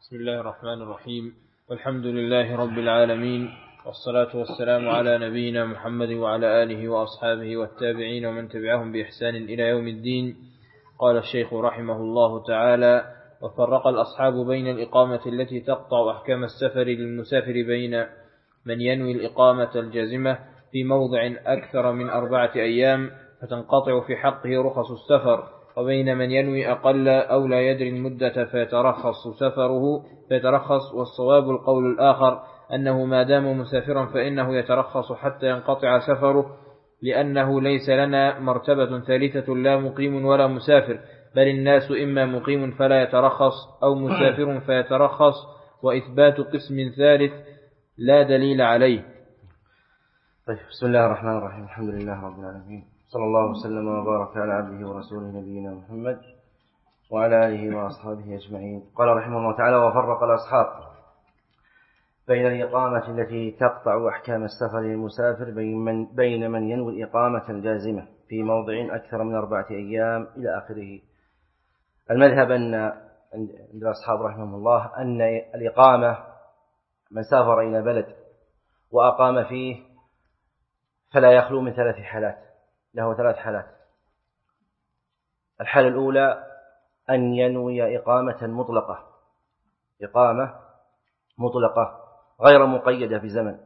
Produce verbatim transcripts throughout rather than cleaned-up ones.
بسم الله الرحمن الرحيم، والحمد لله رب العالمين، والصلاة والسلام على نبينا محمد وعلى آله وأصحابه والتابعين ومن تبعهم بإحسان إلى يوم الدين. قال الشيخ رحمه الله تعالى: وفرق الأصحاب بين الإقامة التي تقطع أحكام السفر للمسافر بين من ينوي الإقامة الجازمة في موضع أكثر من أربعة أيام فتنقطع في حقه رخص السفر، وبين من ينوي أقل أو لا يدري المدة فيترخص سفره فيترخص. والصواب القول الآخر أنه ما دام مسافرا فإنه يترخص حتى ينقطع سفره، لأنه ليس لنا مرتبة ثالثة لا مقيم ولا مسافر، بل الناس إما مقيم فلا يترخص أو مسافر فيترخص، وإثبات قسم ثالث لا دليل عليه. طيب، بسم الله الرحمن الرحيم. الحمد لله رب العالمين، صلى الله وسلم وبارك على عبده ورسوله نبينا محمد وعلى آله وأصحابه أجمعين. قال رحمه الله تعالى: وفرق الأصحاب بين الإقامة التي تقطع أحكام السفر للمسافر بين من, بين من ينوي الإقامة الجازمة في موضع أكثر من أربعة أيام إلى آخره. المذهب أن عند الأصحاب رحمه الله أن الإقامة من سافر إلى بلد وأقام فيه فلا يخلو من ثلاث حالات، له ثلاث حالات. الحالة الأولى أن ينوي إقامة مطلقة، إقامة مطلقة غير مقيدة بزمن،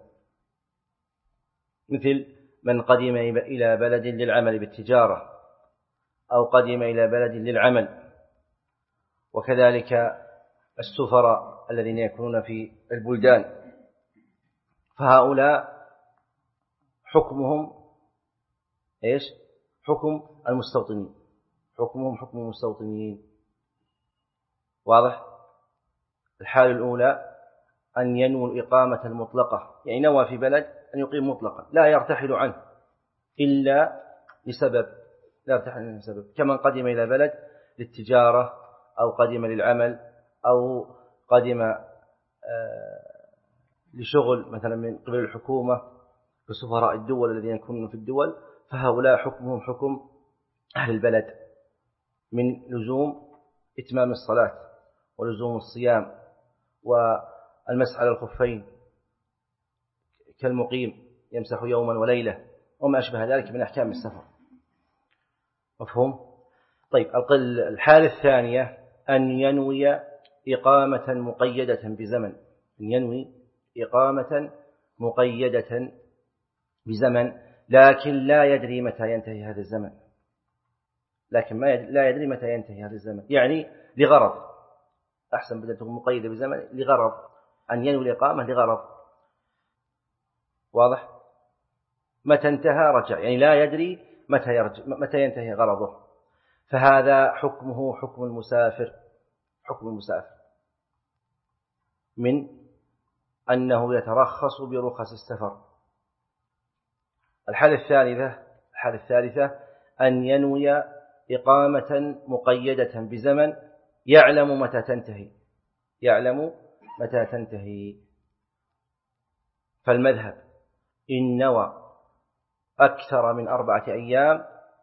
مثل من قدم إلى بلد للعمل بالتجارة أو قدم إلى بلد للعمل، وكذلك السفراء الذين يكونون في البلدان، فهؤلاء حكمهم إيش؟ حكم المستوطنين، حكمهم حكم المستوطنين. واضح؟ الحالة الأولى أن ينوي الإقامة المطلقة، يعني نوى في بلد أن يقيم مطلقا لا يرتحل عنه إلا لسبب، لا يرتحل عنه لسبب، كمن قدم إلى بلد للتجارة أو قدم للعمل أو قدم لشغل مثلا من قبل الحكومة بسفراء الدول الذين يكونون في الدول، فهؤلاء حكمهم حكم أهل البلد من لزوم إتمام الصلاة ولزوم الصيام والمسح على الخفين كالمقيم يمسح يوما وليلة وما أشبه ذلك من أحكام السفر. مفهوم؟ طيب، الحالة الثانية أن ينوي إقامة مقيدة بزمن، أن ينوي إقامة مقيدة بزمن لكن لا يدري متى ينتهي هذا الزمن، لكن ما يدري لا يدري متى ينتهي هذا الزمن، يعني لغرض، أحسن بدل تكون مقيدة بزمن، لغرض، أن ينوي الإقامة لغرض. واضح؟ متى انتهى رجع، يعني لا يدري متى يرجع، متى ينتهي غرضه، فهذا حكمه حكم المسافر، حكم المسافر من أنه يترخص برخص السفر. الحالة الثالثة الحالة الثالثة أن ينوي إقامة مقيدة بزمن يعلم متى تنتهي، يعلم متى تنتهي. فالمذهب إن نوى أكثر من أربعة أيام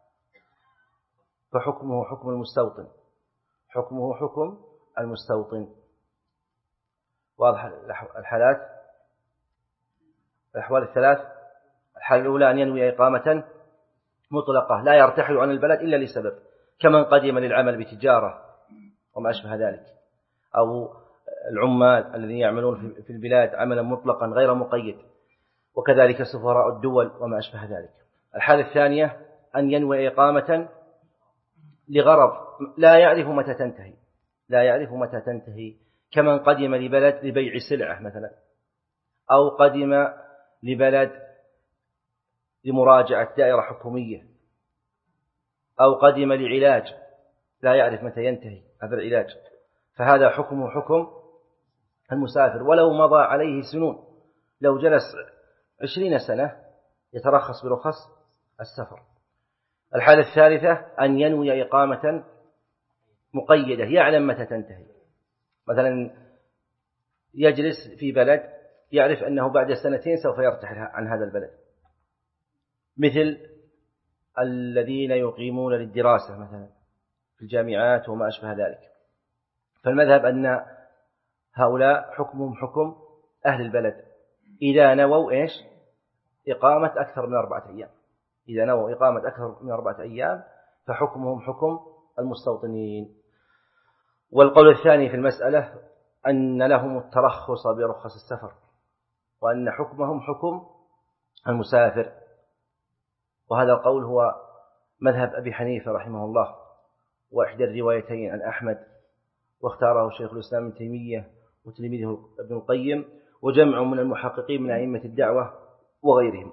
فحكمه حكم المستوطن، حكمه حكم المستوطن. واضح الحالات، الأحوال الثلاث. الحالة الأولى أن ينوي إقامة مطلقة لا يرتحل عن البلد إلا لسبب، كمن قدم للعمل بتجارة وما أشبه ذلك، أو العمال الذين يعملون في البلاد عملا مطلقا غير مقيد، وكذلك سفراء الدول وما أشبه ذلك. الحالة الثانية أن ينوي إقامة لغرض لا يعرف متى تنتهي، لا يعرف متى تنتهي، كمن قدم لبلد لبيع سلعة مثلا، أو قدم لبلد لمراجعة دائرة حكومية، أو قدم لعلاج لا يعرف متى ينتهي هذا العلاج، فهذا حكمه حكم المسافر ولو مضى عليه سنون، لو جلس عشرين سنة يترخص برخص السفر. الحالة الثالثة أن ينوي إقامة مقيدة يعلم متى تنتهي، مثلا يجلس في بلد يعرف أنه بعد سنتين سوف يرتحل عن هذا البلد، مثل الذين يقيمون للدراسة مثلا في الجامعات وما أشبه ذلك. فالمذهب أن هؤلاء حكمهم حكم أهل البلد إذا نووا إيش إقامة أكثر من أربعة أيام. إذا نووا إقامة أكثر من أربعة أيام فحكمهم حكم المستوطنين. والقول الثاني في المسألة أن لهم الترخص برخص السفر، وأن حكمهم حكم المسافر، وهذا القول هو مذهب أبي حنيفة رحمه الله وإحدى الروايتين عن أحمد، واختاره شيخ الإسلام ابن تيمية وتلميذه ابن القيم وجمع من المحققين من أئمة الدعوة وغيرهم،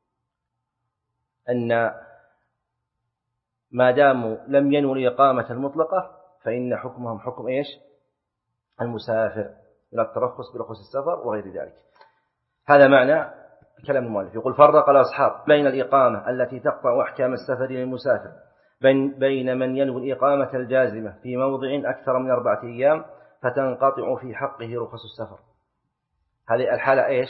أن ما داموا لم ينووا الإقامة المطلقة فإن حكمهم حكم إيش المسافر من الترخص برخص السفر وغير ذلك. هذا معنى كلام المؤلف. يقول فرق الأصحاب بين الإقامة التي تقطع أحكام السفر للمسافر بين من ينوي الإقامة الجازمة في موضع أكثر من أربعة أيام فتنقطع في حقه رخص السفر. هذه الحالة إيش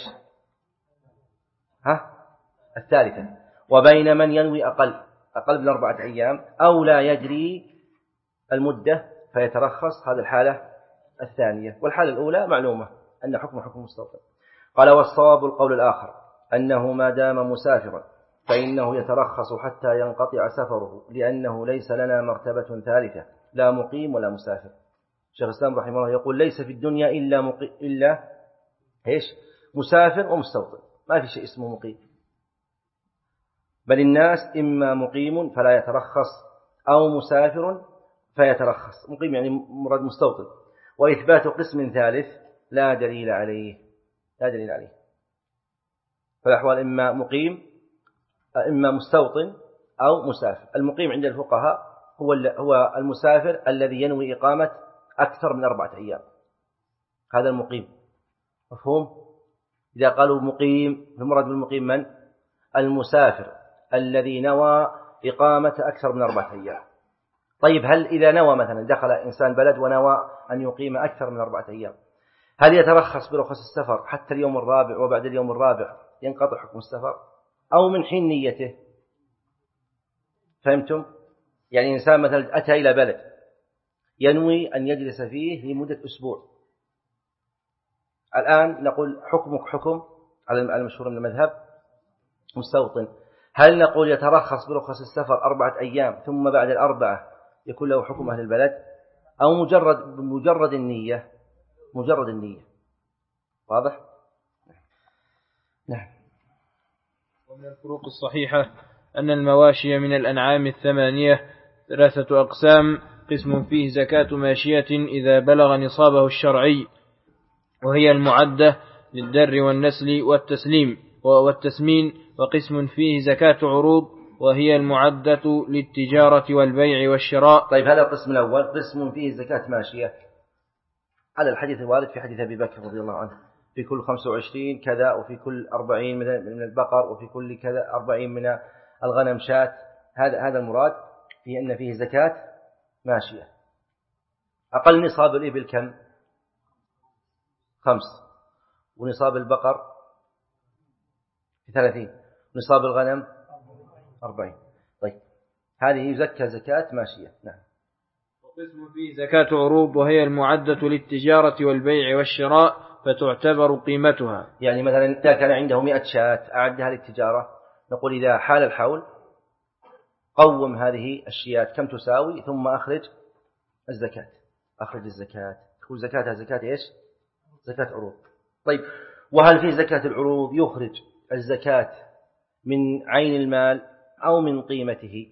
ها الثالثة. وبين من ينوي أقل أقل من أربعة أيام أو لا يجري المدة فيترخص، هذه الحالة الثانية. والحالة الأولى معلومة أن حكم حكم مستوطن. قال والصواب القول الآخر أنه ما دام مسافرا فإنه يترخص حتى ينقطع سفره، لأنه ليس لنا مرتبة ثالثة لا مقيم ولا مسافر. شيخ الإسلام رحمه الله يقول ليس في الدنيا إلا مقيم إلا إيش مسافر ومستوطن، ما في شيء اسمه مقيم، بل الناس إما مقيم فلا يترخص أو مسافر فيترخص. مقيم يعني مراد مستوطن. وإثبات قسم ثالث لا دليل عليه لا دليل عليه فالأحوال إما مقيم إما مستوطن أو مسافر. المقيم عند الفقهاء هو هو المسافر الذي ينوي إقامة أكثر من أربعة أيام، هذا المقيم. مفهوم؟ إذا قالوا مقيم المراد بالمقيم من؟ المسافر الذي نوى إقامة أكثر من أربعة أيام. طيب هل إذا نوى مثلا دخل إنسان بلد ونوى أن يقيم أكثر من أربعة أيام، هل يترخص برخص السفر حتى اليوم الرابع وبعد اليوم الرابع ينقطع حكم السفر أو من حين نيته؟ فهمتم؟ يعني إنسان مثلا أتى إلى بلد ينوي أن يجلس فيه لمدة أسبوع، الآن نقول حكمك حكم على المشهور من المذهب مستوطن. هل نقول يترخص برخص السفر أربعة أيام ثم بعد الأربعة يكون له حكم أهل البلد، أو مجرد مجرد النية مجرد النية؟ واضح؟ نعم. ومن الفروق الصحيحة أن المواشي من الأنعام الثمانية ثلاثة أقسام: قسم فيه زكاة ماشية إذا بلغ نصابه الشرعي وهي المعدة للدر والنسل والتسليم والتسمين، وقسم فيه زكاة عروض وهي المعدة للتجارة والبيع والشراء. طيب هذا القسم الأول قسم فيه زكاة ماشية على الحديث الوارد في حديث أبي بكر رضي الله عنه في كل خمسة وعشرين كذا وفي كل أربعين من البقر وفي كل كذا أربعين من الغنم شاة. هذا هذا المراد في أن فيه زكاة ماشية. أقل نصاب الإبل كم؟ خمس، ونصاب البقر ثلاثين، نصاب الغنم أربعين. طيب هذه يزكى زكاة ماشية. نعم. وقسم فيه زكاة عروض وهي المعدة للتجارة والبيع والشراء فتعتبر قيمتها. يعني مثلا إذا كان عنده مئة شاة أعدها للتجارة، نقول إذا حال الحول قوم هذه الشيات كم تساوي ثم أخرج الزكاة أخرج الزكاة تكون زكاتها زكاة إيش؟ زكاة عروض. طيب وهل في زكاة العروض يخرج الزكاة من عين المال أو من قيمته؟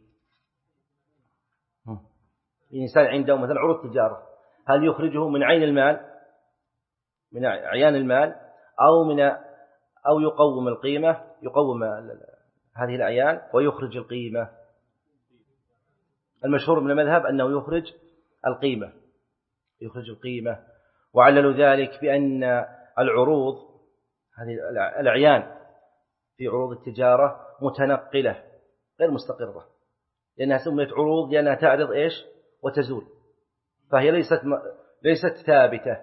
الإنسان عنده مثلا عروض تجارة، هل يخرجه من عين المال من عيان المال أو من أو يقوم القيمة يقوم هذه الأعيان ويخرج القيمة؟ المشهور من المذهب أنه يخرج القيمة يخرج القيمة وعللوا ذلك بأن العروض هذه الأعيان في عروض التجارة متنقلة غير مستقرة، لأنها سميت عروض لأنها تعرض إيش وتزول، فهي ليست ليست ثابتة.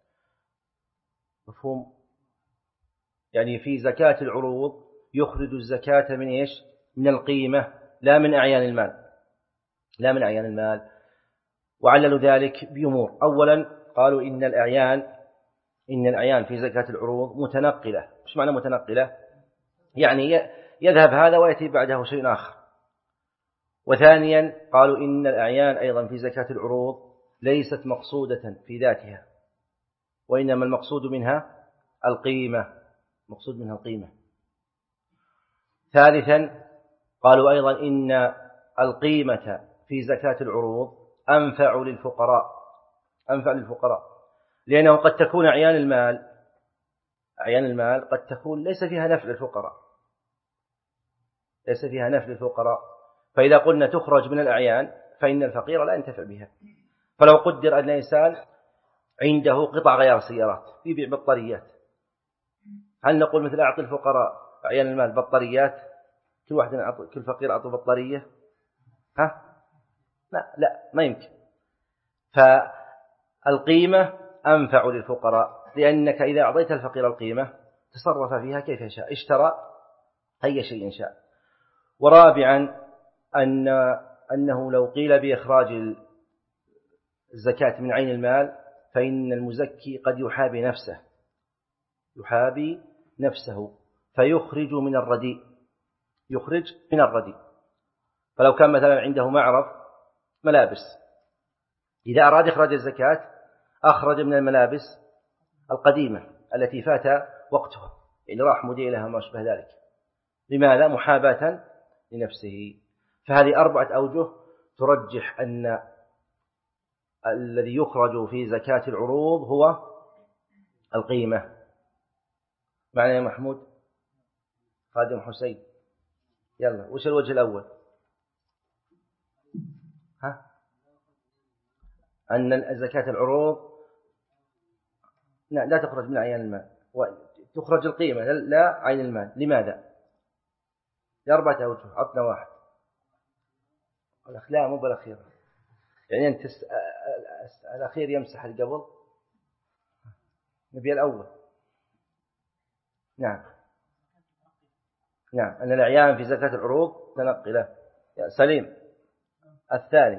مفهوم؟ يعني في زكاة العروض يخرج الزكاة من إيش؟ من القيمة لا من أعيان المال لا من أعيان المال. وعللوا ذلك بأمور. أولا قالوا إن الأعيان إن الأعيان في زكاة العروض متنقلة. إيش معنى متنقلة؟ يعني يذهب هذا ويأتي بعده شيء آخر. وثانيا قالوا إن الأعيان أيضا في زكاة العروض ليست مقصودة في ذاتها، وإنما المقصود منها القيمة، مقصود منها القيمة. ثالثا قالوا أيضا إن القيمة في زكاة العروض أنفع للفقراء، أنفع للفقراء، لأنه قد تكون أعيان المال أعيان المال قد تكون ليس فيها نفع للفقراء، ليس فيها نفع للفقراء. فإذا قلنا تخرج من الأعيان فإن الفقير لا ينتفع بها. فلو قدر أن الإنسان عنده قطع غيار سيارات يبيع بطاريات، هل نقول مثل أعطي الفقراء أعيان المال بطاريات، كل واحد أعطي، كل فقير أعطوا بطارية؟ ها؟ لا لا ما يمكن. فالقيمة أنفع للفقراء، لأنك إذا أعطيت الفقير القيمة تصرف فيها كيف شاء، اشترى أي شيء شاء. ورابعا أن أنه لو قيل بإخراج الزكاة من عين المال فإن المزكي قد يحابي نفسه يحابي نفسه فيخرج من الرديء، يخرج من الرديء. فلو كان مثلا عنده معرض ملابس، إذا أراد إخراج الزكاة أخرج من الملابس القديمة التي فات وقتها، يعني راح موديلها ما شبه ذلك. لماذا؟ محاباة لنفسه. فهذه أربعة أوجه ترجح أن الذي يخرج في زكاة العروض هو القيمة. معنى يا محمود؟ خادم حسين، يلا وش الوجه الأول؟ ها؟ أن زكاة العروض لا تخرج من عين المال، وتخرج القيمة لا عين المال. لماذا؟ لأربعة أوجه، عطنا واحد. لا مو بالأخير، يعني أنت الأخير يمسح القبل، نبي الأول. نعم نعم أن الأعيان في زكاة العروض تنقلة. يا سليم الثاني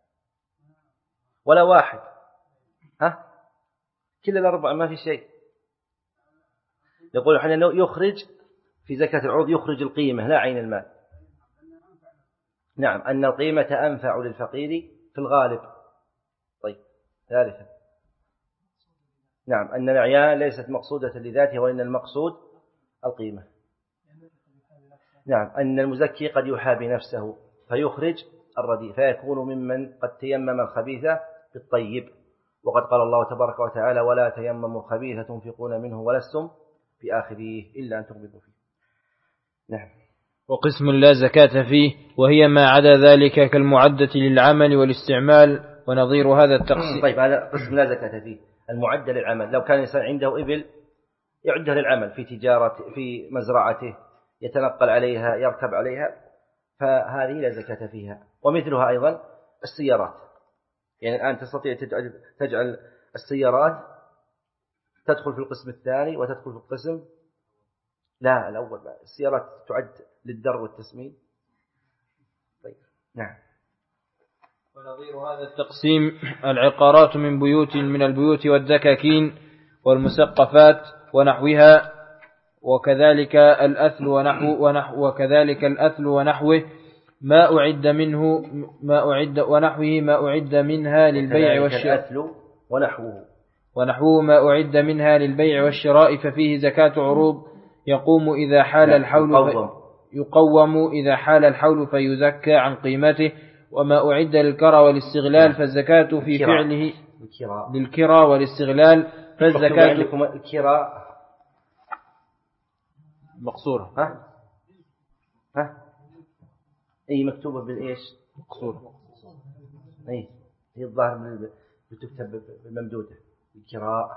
ولا واحد؟ ها؟ كل الأربعة ما في شيء. يقول حين يخرج في زكاة العروض يخرج القيمة لا عين المال. نعم أن القيمة أنفع للفقير في الغالب. طيب ثالثا نعم أن الأعيان ليست مقصودة لذاتها وإن المقصود القيمة. نعم أن المزكي قد يحابي نفسه فيخرج الرديء فيكون ممن قد تيمم الخبيث بالطيب، وقد قال الله تبارك وتعالى ولا تيمموا الخبيث تنفقون منه ولستم بآخذيه إلا أن تغمضوا فيه. نعم. وقسم لا زكاة فيه وهي ما عدا ذلك كالمعدة للعمل والاستعمال ونظير هذا التقسيم. طيب هذا قسم لا زكاة فيه، المعدة للعمل. لو كان الإنسان عنده إبل يعدها للعمل في تجارة في مزرعته، يتنقل عليها يركب عليها، فهذه لا زكاة فيها. ومثلها أيضا السيارات، يعني الآن تستطيع تجعل, تجعل السيارات تدخل في القسم الثاني وتدخل في القسم لا الأول. السيارات تعد للدر والتسمين. طيب نعم. ونظير هذا التقسيم العقارات من بيوت من البيوت والدكاكين والمسقفات ونحوها، وكذلك الأثل ونحو ونحو وكذلك الأثل ونحوه ما أعد منه ما أعد ونحوه ما أعد منها للبيع والشراء. الأثل ونحوه ونحوه ما أعد منها للبيع والشراء ففيه زكاة عروض يقوم إذا حال الحول يقوم. يقوم إذا حال الحول فيزكى عن قيمته. وما أعد للكرى والاستغلال فالزكاة في فعله للكرى والاستغلال فالزكاة الكرى مقصورة. ها ها أي مكتوبة بالإيش مقصورة. أي هي الظاهر بتكتب بالممدودة الكراء.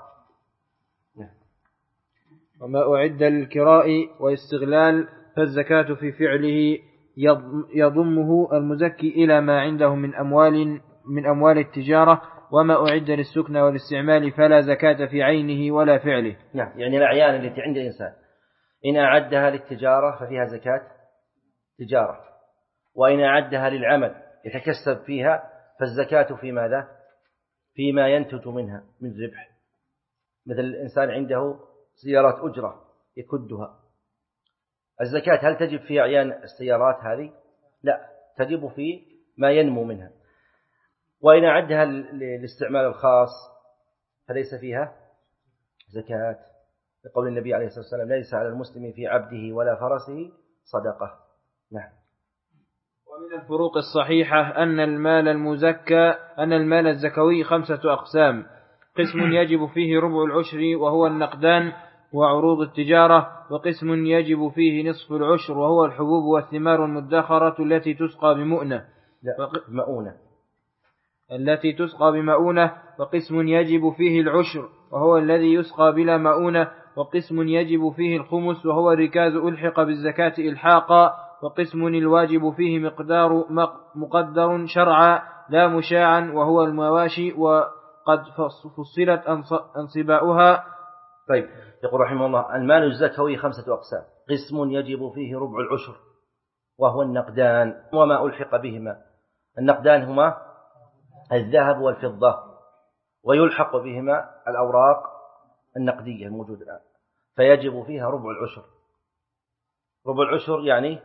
وما أعد للكراء والاستغلال فالزكاة في فعله يضمه المزكي إلى ما عنده من أموال من أموال التجارة. وما أعد للسكن والاستعمال فلا زكاة في عينه ولا فعله. نعم يعني الأعيان التي عند الإنسان إن أعدها للتجارة ففيها زكاة تجارة، وإن أعدها للعمل يتكسب فيها فالزكاة في ماذا؟ فيما ينتج منها من ربح. مثل الإنسان عنده سيارات أجرة يكدها، الزكاة هل تجب في أعيان السيارات هذه؟ لا، تجب في ما ينمو منها. وإن أعدها للاستعمال الخاص فليس فيها زكاة، لقول النبي عليه الصلاة والسلام: ليس على المسلم في عبده ولا فرسه صدقة. نعم. ومن الفروق الصحيحة أن المال المزكى أن المال الزكوي خمسة أقسام: قسم يجب فيه ربع العشر وهو النقدان وعروض التجارة، وقسم يجب فيه نصف العشر وهو الحبوب والثمار المدخرة التي تسقى بمؤنة مؤونة التي تسقى بمؤونة، وقسم يجب فيه العشر وهو الذي يسقى بلا مؤونة، وقسم يجب فيه الخمس وهو الركاز ألحق بالزكاة إلحاقا، وقسم الواجب فيه مقدار مقدر شرعا لا مشاعا وهو المواشي وقد فصلت أنصباؤها. طيب، يقول رحمه الله: المال الزكوي خمسة أقسام: قسم يجب فيه ربع العشر وهو النقدان وما ألحق بهما. النقدان هما الذهب والفضة، ويلحق بهما الأوراق النقدية الموجودة الآن، فيجب فيها ربع العشر. ربع العشر يعني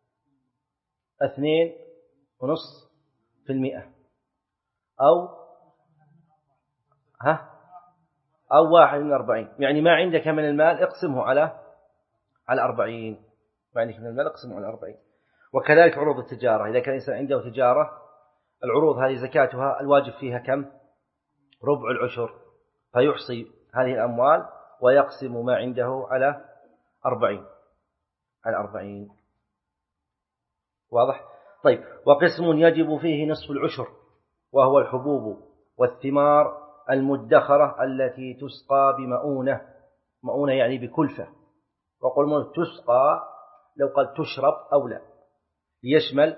اثنين ونص في المئة، أو ها أو واحد من أربعين، يعني ما عندك من المال اقسمه على على أربعين، ما عندك من المال اقسمه على أربعين. وكذلك عروض التجارة، إذا كان الإنسان عنده تجارة، العروض هذه زكاتها الواجب فيها كم؟ ربع العشر، فيحصي هذه الأموال ويقسم ما عنده على أربعين على أربعين. واضح؟ طيب، وقسم يجب فيه نصف العشر وهو الحبوب والثمار المدخرة التي تسقى بمؤونة. مؤونة يعني بكلفة، وقل تسقى لو قال تشرب أو لا، ليشمل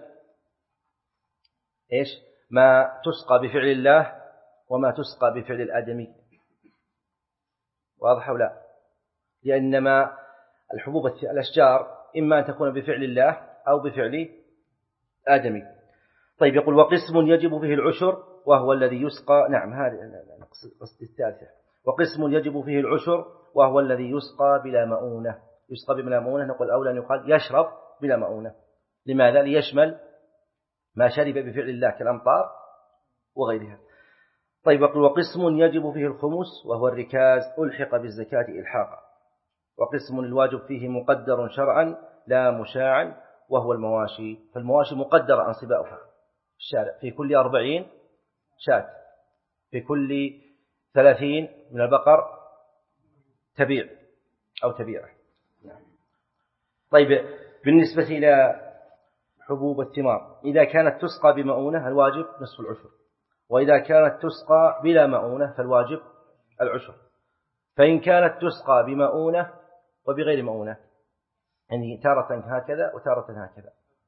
إيش؟ ما تسقى بفعل الله وما تسقى بفعل الآدمي. واضح أو لا؟ لأنما الحبوب الأشجار إما أن تكون بفعل الله أو بفعل آدمي. طيب، يقول: وقسم يجب فيه العشر وهو الذي يسقى. نعم، هذه قصد الثالثة. وقسم يجب فيه العشر وهو الذي يسقى بلا مؤونة. يسقى بلا مؤونة، نقول أولا أن يقال يشرب بلا مؤونة. لماذا؟ ليشمل ما شرب بفعل الله كالأمطار وغيرها. طيب، يقول: وقسم يجب فيه الخمس وهو الركاز ألحق بالزكاة إلحاقا، وقسم الواجب فيه مقدر شرعا لا مشاعا وهو المواشي. فالمواشي مقدرة أنصباؤها الشارع، في كل أربعين شاة، في كل ثلاثين من البقر تبيع أو تبيعه. طيب، بالنسبة إلى حبوب الثمار، إذا كانت تسقى بمؤونة الواجب نصف العشر، وإذا كانت تسقى بلا مؤونة فالواجب العشر. فإن كانت تسقى بمؤونة وبغير مؤونة، يعني تارة هكذا وتارة هكذا،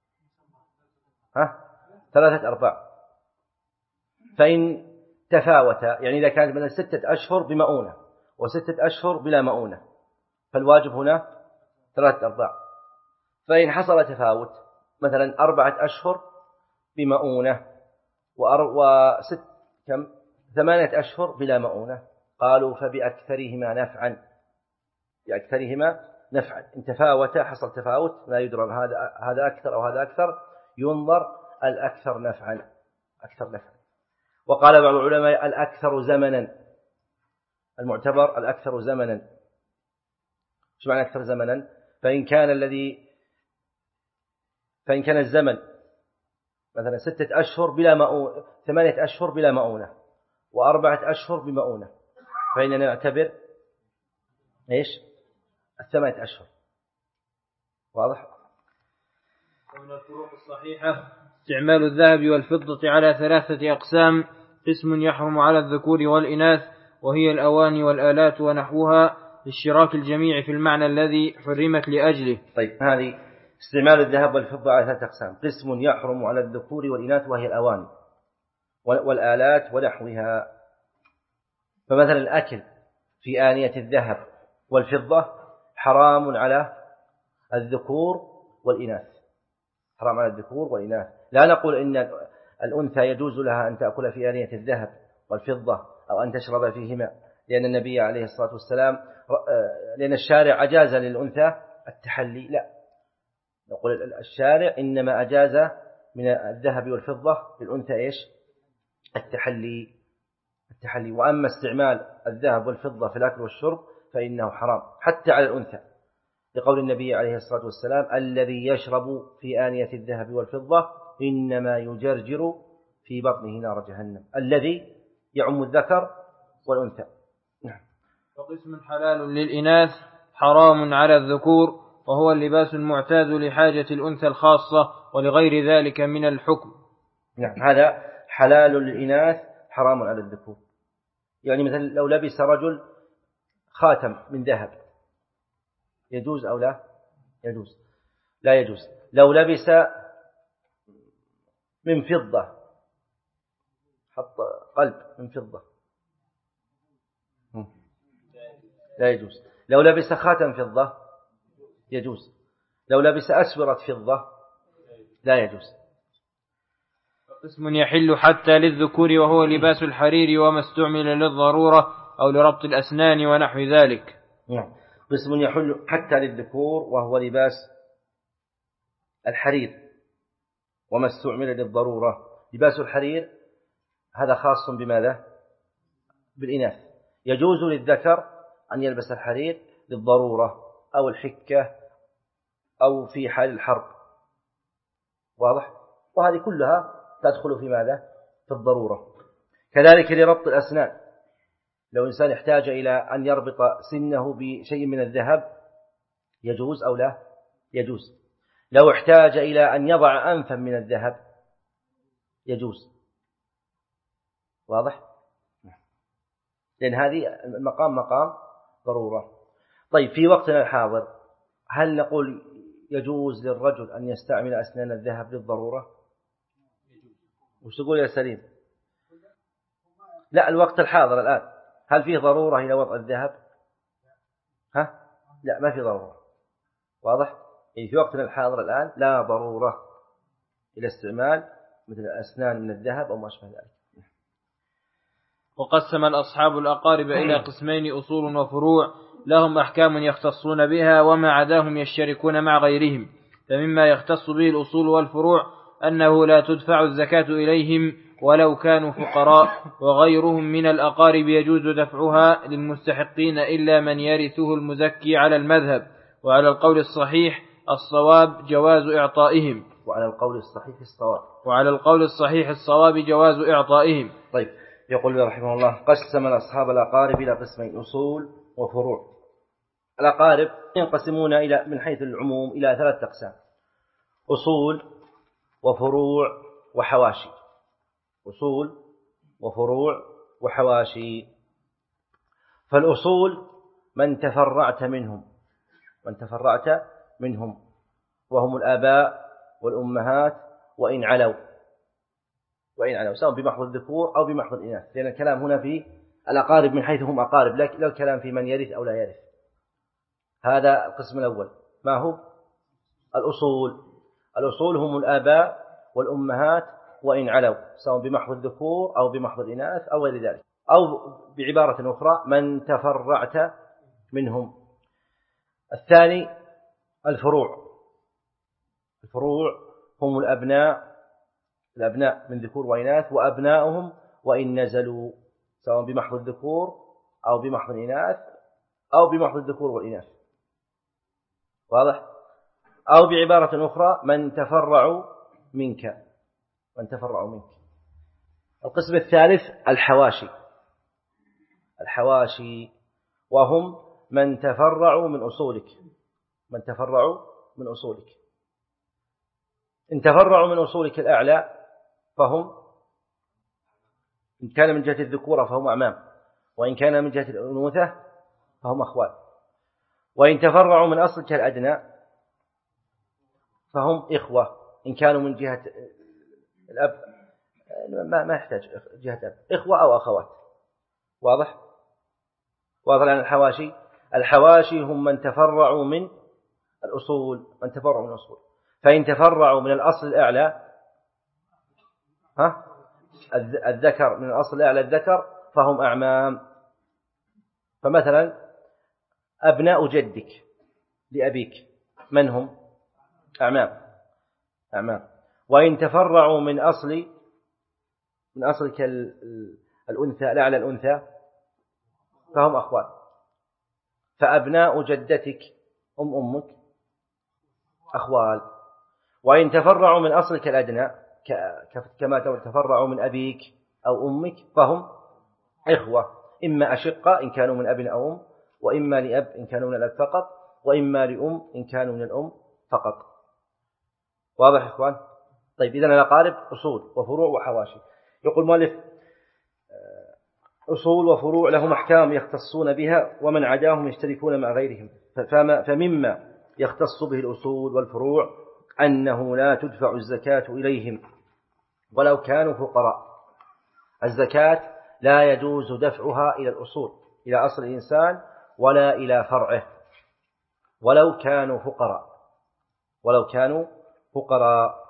ها ثلاثة أرباع. فإن تفاوت، يعني إذا كانت مثلا ستة أشهر بمؤونة وستة أشهر بلا مؤونة، فالواجب هنا ثلاثة أرباع. فإن حصل تفاوت، مثلا أربعة أشهر بمؤونة وست كم ثمانية أشهر بلا مؤونة، قالوا فبأكثرهما نفعا بأكثرهما نفعا. إن تفاوت، حصل تفاوت، لا يدرى هذا هذا أكثر أو هذا أكثر، ينظر الأكثر نفعا أكثر نفعا. وقال بعض العلماء: الأكثر زمنا، المعتبر الأكثر زمنا. شو معنى أكثر زمنا؟ فإن كان الذي فإن كان الزمن مثلا ستة أشهر بلا مؤونة، ثمانية أشهر بلا مؤونة، وأربعة أشهر بمؤونة، فإننا نعتبر إيش؟ الثمانية أشهر. واضح؟ ومن الفروق الصحيحة استعمال الذهب والفضة على ثلاثة أقسام: قسم يحرم على الذكور والإناث وهي الأواني والآلات ونحوها لاشتراك الجميع في المعنى الذي حرمت لأجله. طيب، هذه استعمال الذهب والفضة على ثلاثة أقسام: قسم يحرم على الذكور والإناث وهي الأواني والآلات ونحوها. فمثلا الأكل في آنية الذهب والفضة حرام على الذكور والإناث، حرام على الذكور والإناث. لا نقول إن الأنثى يجوز لها أن تأكل في آنية الذهب والفضة أو أن تشرب فيهما، لأن النبي عليه الصلاة والسلام لأن الشارع أجاز للأنثى التحلي، لا، نقول الشارع إنما أجاز من الذهب والفضة للأنثى إيش؟ التحلي التحلي وأما استعمال الذهب والفضة في الأكل والشرب فإنه حرام حتى على الأنثى، لقول النبي عليه الصلاة والسلام: الذي يشرب في آنية الذهب والفضة إنما يجرجر في بطنه نار جهنم. الذي يعم الذكر والأنثى. نعم. وقسم حلال للإناث حرام على الذكور، وهو اللباس المعتاد لحاجة الأنثى الخاصة ولغير ذلك من الحكم. نعم، هذا حلال للإناث حرام على الذكور. يعني مثلا لو لبس رجل خاتم من ذهب يجوز أو لا؟ يجوز. لا يجوز. لو لبس من فضة، حط قلب من فضة، لا يجوز. لو لبس خاتم فضة يجوز. لو لبس أسورة فضة لا يجوز. قسم يحل حتى للذكور، وهو لباس الحرير وما استعمل للضرورة أو لربط الأسنان ونحو ذلك. نعم. قسم يحل حتى للذكور، وهو لباس الحرير وما استعمل للضرورة. لباس الحرير هذا خاص بماذا؟ بالإناث. يجوز للذكر أن يلبس الحرير للضرورة أو الحكة أو في حال الحرب، واضح؟ وهذه كلها تدخل في ماذا؟ في الضرورة. كذلك لربط الأسنان، لو إنسان احتاج إلى أن يربط سنه بشيء من الذهب يجوز أو لا؟ يجوز. لو احتاج إلى أن يضع أنفا من الذهب يجوز، واضح؟ لأن هذه المقام مقام ضرورة. طيب، في وقتنا الحاضر هل نقول يجوز للرجل أن يستعمل أسنان الذهب للضرورة؟ وش تقول يا سليم؟ لا، الوقت الحاضر الآن هل فيه ضرورة إلى وضع الذهب؟ ها؟ لا، ما في ضرورة، واضح؟ يعني في وقتنا الحاضر الآن لا ضرورة إلى استعمال مثل الأسنان من الذهب أو ما أشبه ذلك. وقسم الأصحاب الأقارب إلى قسمين: أصول وفروع، لهم أحكام يختصون بها وما عداهم يشتركون مع غيرهم. فمما يختص به الأصول والفروع أنه لا تدفع الزكاة إليهم ولو كانوا فقراء، وغيرهم من الأقارب يجوز دفعها للمستحقين إلا من يرثه المزكي على المذهب. وعلى القول الصحيح الصواب جواز إعطائهم. وعلى القول الصحيح الصواب وعلى القول الصحيح الصواب جواز إعطائهم. طيب، يقول رحمه الله: قسم أصحاب الأقارب إلى قسمين: أصول وفروع. الأقارب ينقسمون إلى من حيث العموم إلى ثلاث أقسام: أصول وفروع وحواشي. أصول وفروع وحواشي. فالأصول من تفرعت منهم من تفرعت منهم وهم الآباء والأمهات وإن علوا وإن علوا سواء بمحض الذكور أو بمحض الإناث، لأن الكلام هنا في الأقارب من حيث هم أقارب، لا الكلام في من يرث أو لا يرث. هذا القسم الأول. ما هو الأصول؟ الأصول هم الآباء والأمهات وإن علوا سواء بمحض الذكور أو بمحض الإناث أو غير ذلك، أو بعبارة أخرى من تفرعت منهم. الثاني الفروع. الفروع هم الأبناء الأبناء من ذكور وإناث وأبناؤهم وإن نزلوا سواء بمحض الذكور أو بمحض الإناث أو بمحض الذكور والإناث، واضح؟ أو بعبارة أخرى من تفرعوا منك من تفرعوا منك. القسم الثالث الحواشي. الحواشي وهم من تفرعوا من أصولك من تفرعوا من أصولك إن تفرعوا من أصولك الأعلى فهم، إن كان من جهة الذكورة فهم أعمام، وإن كان من جهة الأنوثة فهم أخوال، وإن تفرعوا من أصلك الأدنى فهم إخوة، إن كانوا من جهة الأب ما ما يحتاج جهة أب، إخوة أو أخوات، واضح؟ واضح عن الحواشي. الحواشي هم من تفرعوا من الأصول من تفرعوا من الأصول فإن تفرعوا من الأصل الأعلى ها الذكر من الأصل الأعلى الذكر فهم أعمام، فمثلا أبناء جدك لأبيك من هم؟ أعمام أعمام وإن تفرعوا من أصل من أصلك الأنثى لعلى الأنثى فهم أخوان. فأبناء جدتك أم أمك أخوال. وإن تفرعوا من أصلك الأدنى كما تفرعوا من أبيك أو أمك فهم إخوة، إما أشقة إن كانوا من أب أو أم، وإما لأب إن كانوا من الأب فقط، وإما لأم إن كانوا من الأم فقط. واضح يا إخوان؟ طيب إذن الأقارب أصول وفروع وحواشي. يقول المؤلف أصول وفروع لهم أحكام يختصون بها ومن عداهم يشتركون مع غيرهم. فمما يختص به الأصول والفروع أنه لا تدفع الزكاة إليهم ولو كانوا فقراء. الزكاة لا يجوز دفعها إلى الأصول، إلى أصل الإنسان ولا إلى فرعه ولو كانوا فقراء ولو كانوا فقراء.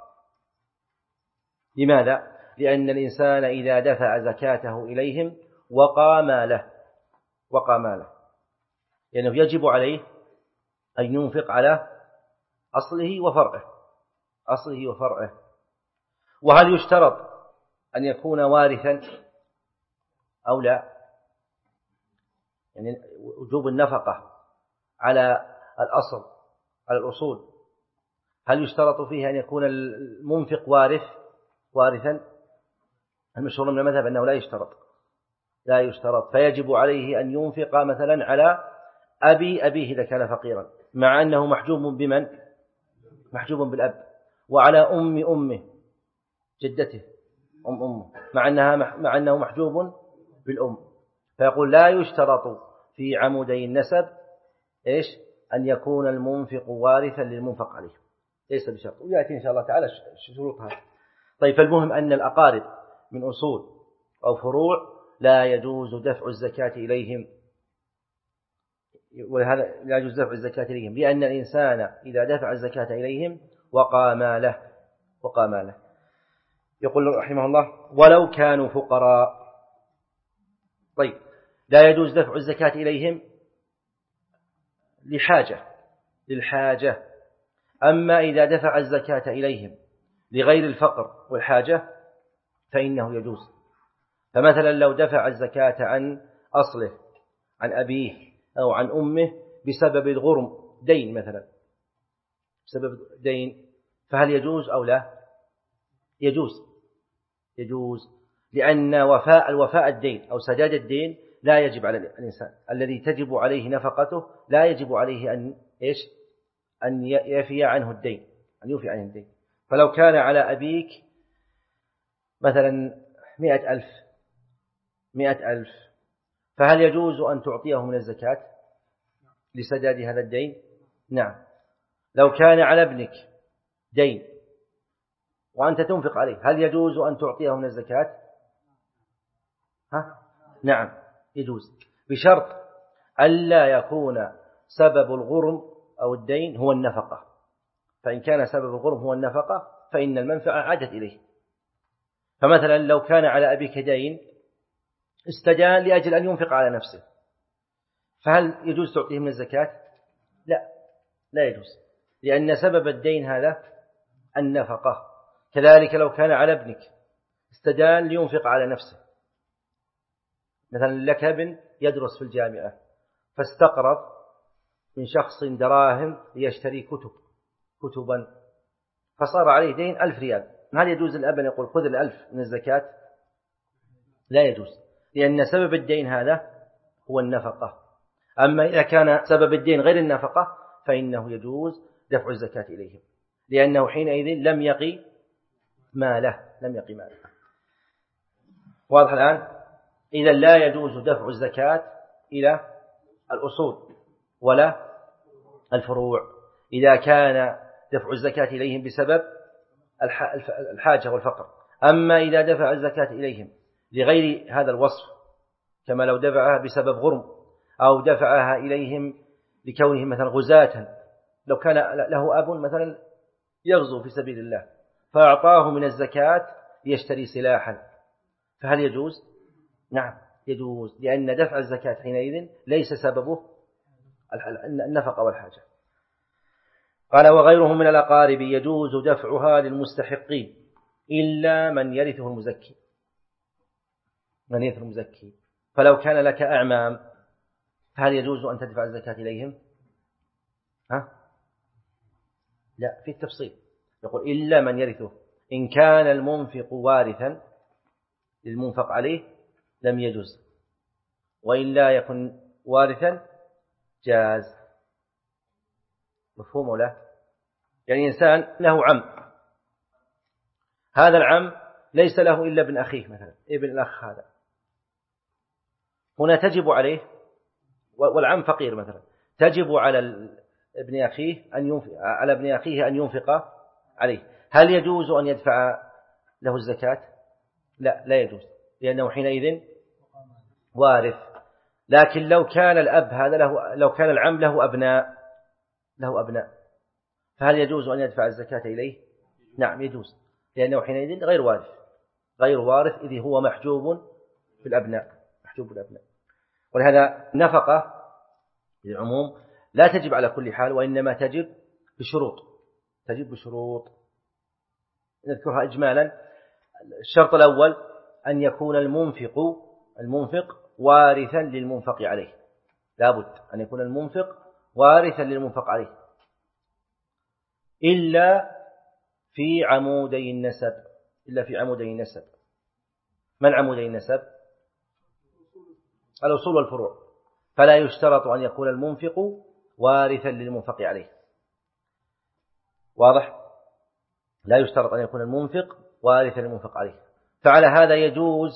لماذا؟ لأن الإنسان إذا دفع زكاته إليهم وقى ماله وقى ماله لأنه يجب عليه أن ينفق على أصله وفرعه أصله وفرعه. وهل يشترط أن يكون وارثا أو لا؟ يعني وجوب النفقة على الأصل على الأصول هل يشترط فيه أن يكون المنفق وارث وارثا؟ المشهور من المذهب أنه لا يشترط لا يشترط فيجب عليه أن ينفق مثلا على أبي أبيه إذا كان فقيرا، مع أنه محجوب بمن؟ محجوب بالأب. وعلى أم أمه جدته أم أمه مع أنها مع أنه محجوب بالأم. فيقول لا يشترط في عمودي النسب إيش؟ أن يكون المنفق وارثا للمنفق عليه، ليس بشرط، ويأتي إن شاء الله تعالى شروطها. طيب فالمهم أن الأقارب من أصول أو فروع لا يجوز دفع الزكاة إليهم، ولهذا لا يجوز دفع الزكاة إليهم لأن الإنسان إذا دفع الزكاة إليهم وقى ماله وقى ماله. يقول رحمه الله ولو كانوا فقراء. طيب لا يجوز دفع الزكاة إليهم لحاجة للحاجة. أما إذا دفع الزكاة إليهم لغير الفقر والحاجة فإنه يجوز. فمثلا لو دفع الزكاة عن أصله عن أبيه أو عن أمه بسبب الغرم دين مثلا بسبب دين فهل يجوز أو لا؟ يجوز يجوز لأن وفاء الوفاء الدين أو سداد الدين لا يجب على الإنسان الذي تجب عليه نفقته لا يجب عليه أن إيش أن يفي عنه الدين أن يوفي عنه الدين. فلو كان على أبيك مثلا مئة ألف مئة ألف فهل يجوز أن تعطيه من الزكاة لسداد هذا الدين؟ نعم. لو كان على ابنك دين وأنت تنفق عليه هل يجوز أن تعطيه من الزكاة؟ ها؟ نعم يجوز بشرط ألا يكون سبب الغرم أو الدين هو النفقة. فإن كان سبب الغرم هو النفقة فإن المنفعة عادت إليه. فمثلا لو كان على أبيك دين استدان لأجل أن ينفق على نفسه فهل يجوز تعطيه من الزكاة؟ لا لا يجوز لأن سبب الدين هذا النفقة. كذلك لو كان على ابنك استدان لينفق على نفسه مثلا لك ابن يدرس في الجامعة فاستقرض من شخص دراهم ليشتري كتب كتبا فصار عليه دين ألف ريال هل يجوز الأب أن يقول خذ الألف من الزكاة؟ لا يجوز لأن سبب الدين هذا هو النفقة. أما إذا كان سبب الدين غير النفقة فإنه يجوز دفع الزكاة إليهم لأنه حينئذ لم يقي ماله لم يقي ماله. واضح الآن؟ إذا لا يجوز دفع الزكاة إلى الأصول ولا الفروع إذا كان دفع الزكاة إليهم بسبب الحاجة والفقر. أما إذا دفع الزكاة إليهم لغير هذا الوصف كما لو دفعها بسبب غرم أو دفعها إليهم لكونهم مثلا غزاة لو كان له أب مثلا يغزو في سبيل الله فأعطاه من الزكاة ليشتري سلاحا فهل يجوز؟ نعم يجوز، لأن دفع الزكاة حينئذ ليس سببه النفقة والحاجة. قال وغيره من الأقارب يجوز دفعها للمستحقين إلا من يرثه المزكي، من يرث المزكي. فلو كان لك أعمام فهل يجوز أن تدفع الزكاة إليهم؟ ها؟ لا، في التفصيل يقول إلا من يرثه. إن كان المنفق وارثا للمنفق عليه لم يجوز، وإن لا يكن وارثا جاز. مفهوم ولا؟ يعني إنسان له عم، هذا العم ليس له إلا ابن أخيه مثلا، ابن الأخ هذا، هنا تجب عليه، والعم فقير مثلا، تجب على ابن أخيه أن ينفق على ابن أخيه أن ينفق عليه. هل يجوز أن يدفع له الزكاة؟ لا، لا يجوز، لأنه حينئذ وارث. لكن لو كان الأب هذا له، لو كان العم له أبناء، له أبناء، فهل يجوز أن يدفع الزكاة إليه؟ نعم يجوز، لأنه حينئذ غير وارث، غير وارث إذ هو محجوب في الأبناء، محجوب الأبناء. ولهذا نفقة للعموم لا تجب على كل حال، وإنما تجب بشروط، تجب بشروط نذكرها إجمالا. الشرط الأول أن يكون المنفق المنفق وارثا للمنفق عليه، لابد أن يكون المنفق وارثا للمنفق عليه، إلا في عمودي النسب، إلا في عمودي النسب. من عمودي النسب؟ الأصول والفروع، فلا يشترط أن يكون المنفق وارثا للمنفق عليه. واضح؟ لا يشترط أن يكون المنفق وارثا للمنفق عليه. فعلى هذا يجوز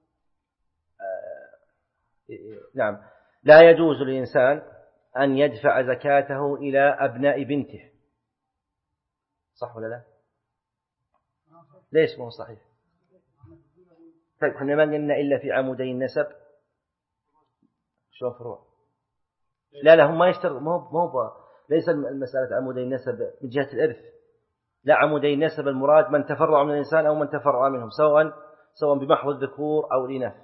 نعم لا يجوز للإنسان أن يدفع زكاته إلى أبناء بنته، صح ولا لا؟ ليش مو صحيح؟ طيب احنا ما قلنا إلا في عمودي النسب، شلون فروع؟ لا لا هم ما يشترط، ما هو ليس المسألة عمودي النسب من جهة الإرث، لا، عمودي النسب المراد من تفرع من الإنسان أو من تفرع منهم، سواء سواء بمحض الذكور أو الإناث.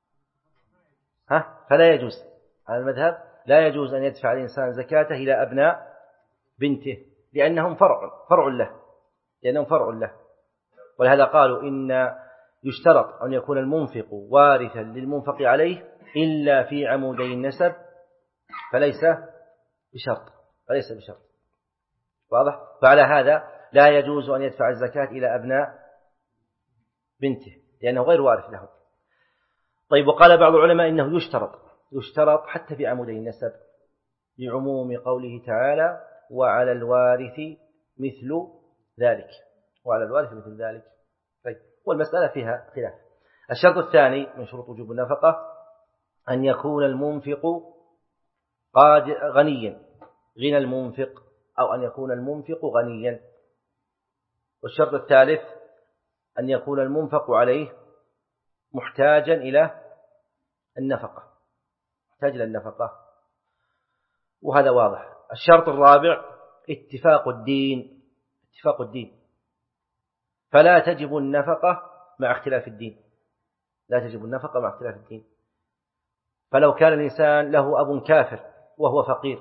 ها؟ فلا يجوز على المذهب، لا يجوز أن يدفع الإنسان زكاته إلى أبناء بنته، لأنهم فرع فرع له، لأنهم فرع له. ولهذا قالوا إن يشترط أن يكون المنفق وارثا للمنفق عليه إلا في عمودي النسب، فليس بشرط، فليس بشرط. واضح؟ فعلى هذا لا يجوز أن يدفع الزكاة إلى أبناء بنته، لأنه غير وارث له. طيب، وقال بعض العلماء إنه يشترط يشترط حتى في عمودي النسب، لعموم قوله تعالى وعلى الوارث مثل ذلك، وعلى الوارث مثل ذلك. طيب، والمسألة فيها خلاف. الشرط الثاني من شروط وجوب النفقة أن يكون المنفق قاد غنيا، غنى المنفق، أو أن يكون المنفق غنيا. والشرط الثالث أن يكون المنفق عليه محتاجا إلى النفقة، محتاج إلى النفقة، وهذا واضح. الشرط الرابع اتفاق الدين، اتفاق الدين، فلا تجب النفقة مع اختلاف الدين، لا تجب النفقة مع اختلاف الدين. فلو كان الإنسان له أب كافر وهو فقير،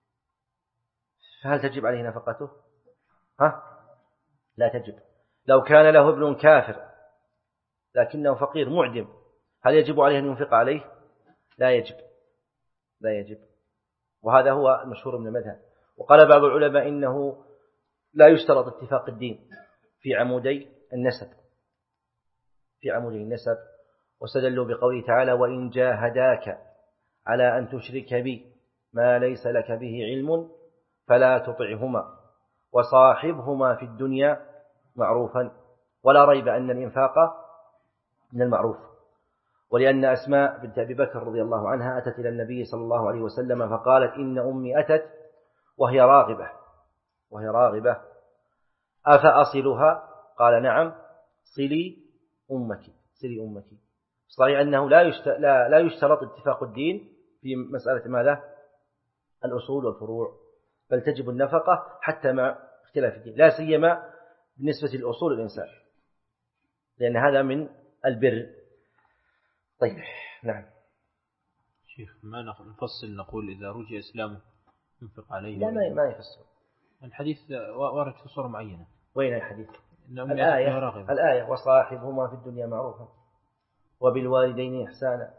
فهل تجب عليه نفقته؟ ها؟ لا تجب. لو كان له ابن كافر لكنه فقير معدم، هل يجب عليه أن ينفق عليه؟ لا يجب، لا يجب. وهذا هو المشهور من المذهب. وقال بعض العلماء إنه لا يشترط اتفاق الدين في عمودي النسب، في عمودي النسب. واستدلوا بقوله تعالى وإن جاهداك على أن تشرك بي ما ليس لك به علم فلا تطعهما وصاحبهما في الدنيا معروفا، ولا ريب أن الإنفاق من المعروف. ولأن أسماء بنت أبي بكر رضي الله عنها أتت إلى النبي صلى الله عليه وسلم فقالت إن أمي أتت وهي راغبة وهي راغبة أفأصلها؟ قال نعم، صلي أمك، صلي أمك. صحيح أنه لا يشترط, لا, لا يشترط اتفاق الدين في مسألة ماذا؟ الأصول والفروع، بل تجب النفقة حتى مع اختلاف الدين، لا سيما بالنسبة للأصول الإنسان، لأن هذا من البر. طيب، نعم. شيخ ما نفصل نقول إذا رجع إسلامه ينفق عليه؟ لا ما يفصل. الحديث وارد في صورة معينة. وين الحديث؟ الآية, الآية وصاحبهما في الدنيا معروفا وبالوالدين إحسانا.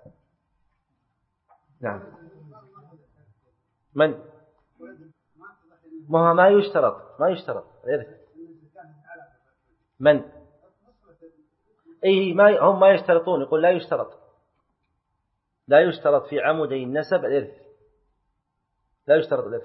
نعم. من ما ما يشترط ما يشترط الإرث. من أي ما هم ما يشترطون، يقول لا يشترط لا يشترط في عمودي النسب الإرث، لا يشترط الإرث.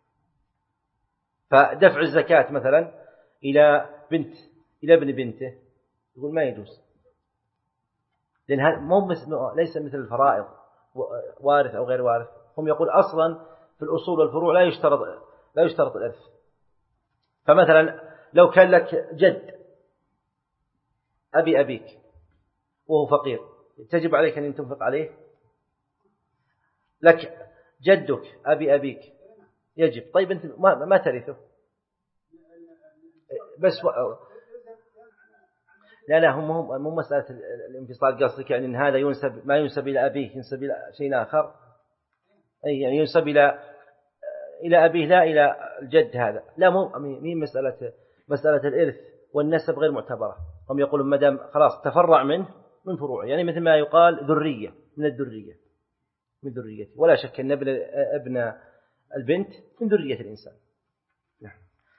فدفع الزكاة مثلا إلى بنت إلى ابن بنته يقول ما يجوز، لأن هذا مو ليس مثل الفرائض وارث أو غير وارث. هم يقول أصلا في الأصول والفروع لا يشترط لا يشترط الإرث. فمثلا لو كان لك جد أبي أبيك وهو فقير تجب عليك أن تنفق عليه. لك جدك أبي أبيك يجب. طيب أنت ما, ما ترثه بس و... لا لا هم هم مو مسألة الانفصال. قصدك يعني أن هذا ينسب ما ينسب إلى أبيه ينسب إلى شيء آخر، أي يعني ينسب إلى إلى أبيه لا إلى الجد. هذا لا مو مين مسألة مسألة الإرث والنسب غير معتبرة. هم يقولون ما دام خلاص تفرع منه من فروعه، يعني مثل ما يقال ذرية من الذرية من ذريته، ولا شك أن ابن ابن البنت من ذرية الإنسان. نعم.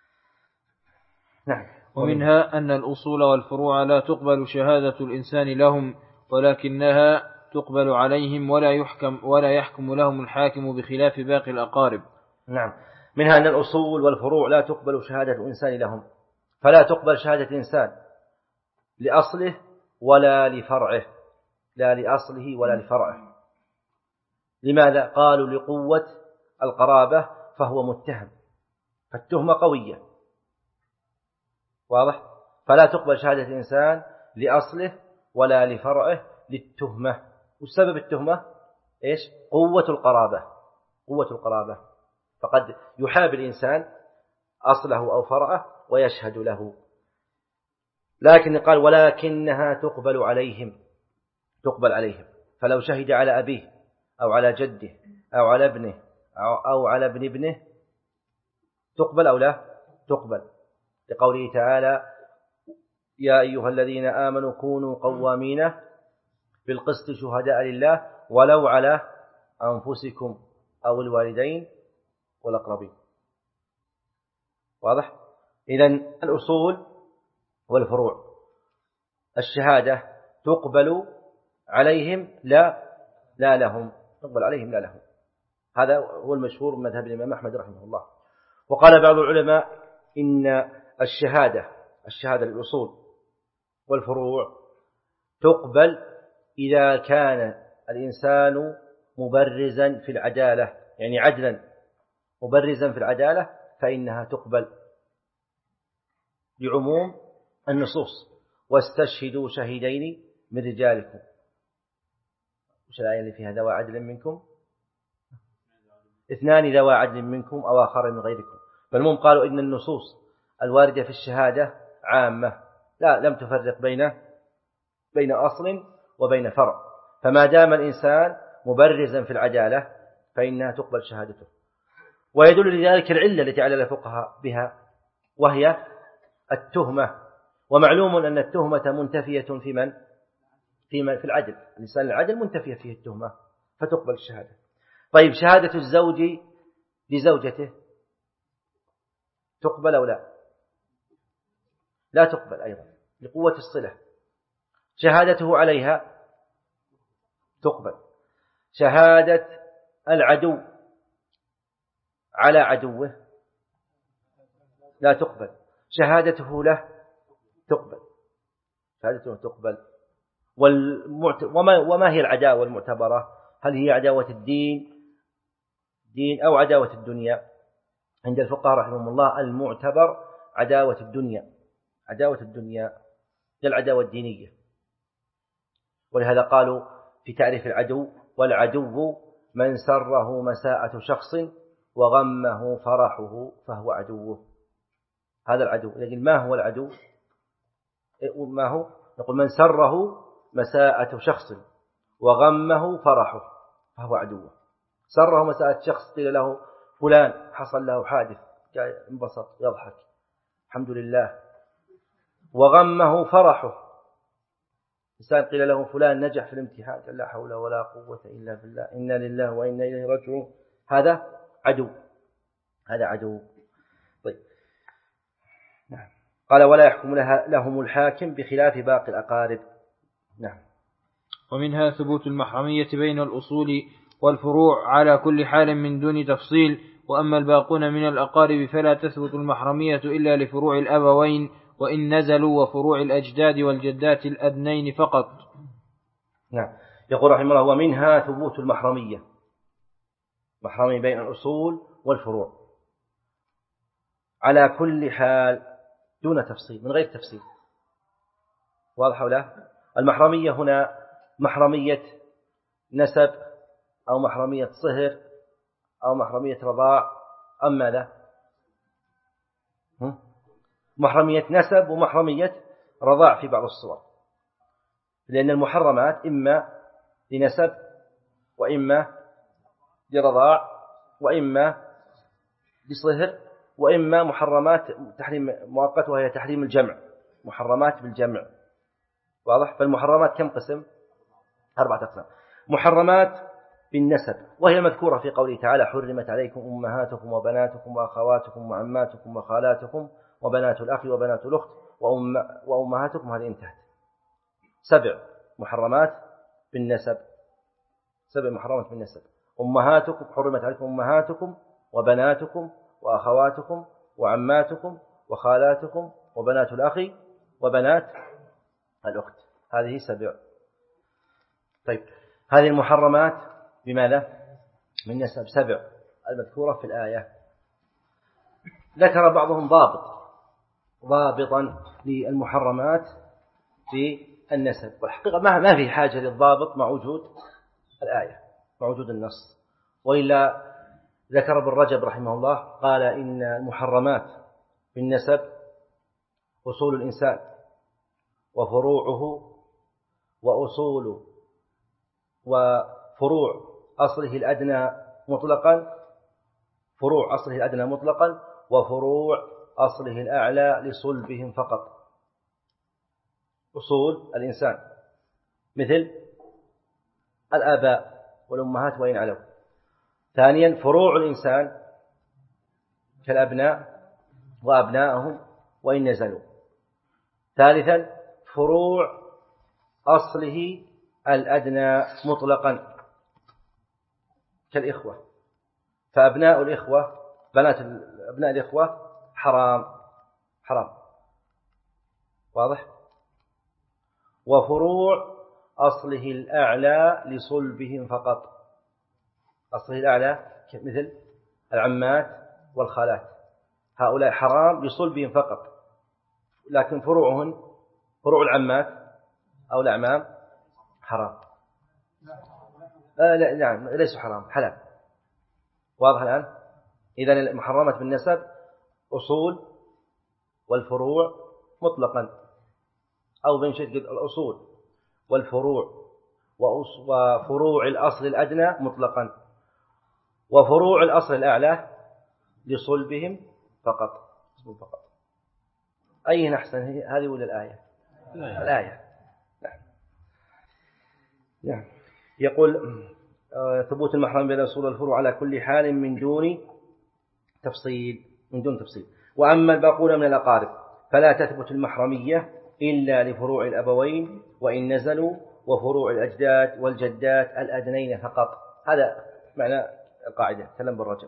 نعم. ومنها أن الأصول والفروع لا تقبل شهادة الإنسان لهم، ولكنها تقبل عليهم ولا يحكم ولا يحكم لهم الحاكم بخلاف باقي الأقارب. نعم. منها أن الأصول والفروع لا تقبل شهادة الإنسان لهم، فلا تقبل شهادة الإنسان لأصله ولا لفرعه، لا لأصله ولا لفرعه. لماذا؟ قالوا لقوة القرابة فهو متهم، فالتهمة قوية. واضح؟ فلا تقبل شهادة الإنسان لأصله ولا لفرعه للتهمة. والسبب التهمة إيش؟ قوة القرابة قوة القرابة فقد يحاب الإنسان أصله أو فرعه ويشهد له. لكن قال ولكنها تقبل عليهم تقبل عليهم فلو شهد على أبيه أو على جده أو على ابنه أو على ابن ابنه تقبل أو لا تقبل، لقوله تعالى يا أيها الذين آمنوا كونوا قوامين بالقسط شهداء لله ولو على أنفسكم أو الوالدين والأقربين. واضح؟ إذن الأصول والفروع الشهادة تقبل عليهم لا لا لهم تقبل عليهم لا لهم. هذا هو المشهور من مذهب الإمام أحمد رحمه الله. وقال بعض العلماء إن الشهادة الشهادة للأصول والفروع تقبل إذا كان الإنسان مبرزا في العدالة، يعني عدلا مبرزا في العدالة فإنها تقبل لعموم النصوص واستشهدوا شهيدين من رجالكم. وش الآية اللي فيها ذوى عدل منكم؟ اثنان ذوى عدل منكم أو آخر من غيركم. فالمهم قالوا إن النصوص الواردة في الشهادة عامة لا لم تفرق بين بين أصل وبين فرع. فما دام الإنسان مبرزا في العدالة فإنها تقبل شهادته. ويدل لذلك العلة التي علل الفقهاء بها وهي التهمة. ومعلوم أن التهمة منتفية في من في في العدل. الإنسان العدل منتفية فيه التهمة فتقبل الشهادة. طيب شهادة الزوج لزوجته تقبل أو لا؟ لا تقبل أيضا لقوة الصلة. شهادته عليها تقبل. شهادة العدو على عدوه لا تقبل. شهادته له تقبل شهادته تقبل. والمعت... وما... وما هي العداوة المعتبرة؟ هل هي عداوة الدين دين أو عداوة الدنيا؟ عند الفقهاء رحمهم الله المعتبر عداوة الدنيا عداوة الدنيا للعداوة الدينية. ولهذا قالوا في تعريف العدو والعدو من سره مساءة شخص وغمه فرحه فهو عدوه. هذا العدو. لكن ما هو العدو؟ ما هو؟ نقول من سره مساءة شخص وغمه فرحه فهو عدوه. سره مسألة شخص قيل له فلان حصل له حادث جاء انبسط يضحك الحمد لله. وغمه فرحه إنسان قيل له فلان نجح في الامتحان قال لا حول ولا قوة إلا بالله إنا لله وإنا إليه راجعون هذا عدو هذا عدو. طيب نعم. قال ولا يحكم لها لهم الحاكم بخلاف باقي الأقارب. نعم. ومنها ثبوت المحرمية بين الأصول والفروع على كل حال من دون تفصيل. وأما الباقون من الأقارب فلا تثبت المحرمية إلا لفروع الأبوين وإن نزلوا وفروع الأجداد والجدات الأدنين فقط. نعم. يقول رحمه الله ومنها ثبوت المحرمية محرمية بين الأصول والفروع على كل حال دون تفصيل من غير تفصيل. واضح ولا؟ المحرمية هنا محرمية نسب أو محرمية صهر أو محرمية رضاع أم ماذا؟ محرمية نسب ومحرمية رضاع في بعض الصور، لأن المحرمات إما لنسب وإما لرضاع وإما لصهر وإما محرمات تحريم مؤقت وهي تحريم الجمع محرمات بالجمع. واضح؟ فالمحرمات كم قسم؟ أربعة أقسام. محرمات بالنسب وهي مذكورة في قوله تعالى حرمت عليكم أمهاتكم وبناتكم وأخواتكم وعماتكم وخالاتكم وبنات الأخ وبنات الأخت وأم وأمهاتكم. هذه انتهت. سبع محرمات بالنسب سبع محرمات بالنسب. أمهاتكم حرمت عليكم أمهاتكم وبناتكم وأخواتكم وعماتكم وخالاتكم وبنات الأخ وبنات الأخت. هذه سبع. طيب هذه المحرمات بماذا؟ من نسب سبع المذكورة في الآية. ذكر بعضهم ضابط ضابطا للمحرمات في النسب والحقيقة ما في حاجة للضابط مع وجود الآية مع وجود النص. وإلا ذكر ابن رجب رحمه الله قال إن المحرمات في النسب أصول الإنسان وفروعه وأصول وفروع أصله الأدنى مطلقا فروع أصله الأدنى مطلقا وفروع أصله الأعلى لصلبهم فقط. أصول الإنسان مثل الآباء والأمهات وإن علوا. ثانيا فروع الإنسان كالأبناء وأبنائهم وإن نزلوا. ثالثا فروع أصله الأدنى مطلقا كالإخوة فأبناء الإخوة بنات أبناء الإخوة حرام حرام. واضح؟ وفروع أصله الأعلى لصلبهم فقط. أصله الأعلى مثل العمات والخالات هؤلاء حرام لصلبهم فقط. لكن فروعهن فروع العمات أو الأعمام حرام. آه لا نعم ليس حرام حلال. واضح الآن؟ إذن المحرمات بالنسب أصول والفروع مطلقا أو بين شيء الأصول والفروع وفروع الأصل الأدنى مطلقا وفروع الأصل الأعلى لصلبهم فقط فقط. أي نحسن هذه ولا الآية؟ الآية. نعم. نعم. يقول ثبوت المحرم بين الأصول والفروع على كل حال من دون تفصيل من دون تفصيل. وأما الباقون من الأقارب فلا تثبت المحرمية إلا لفروع الأبوين وإن نزلوا وفروع الأجداد والجدات الأدنين فقط. هذا معنى القاعدة كلام بالرجل.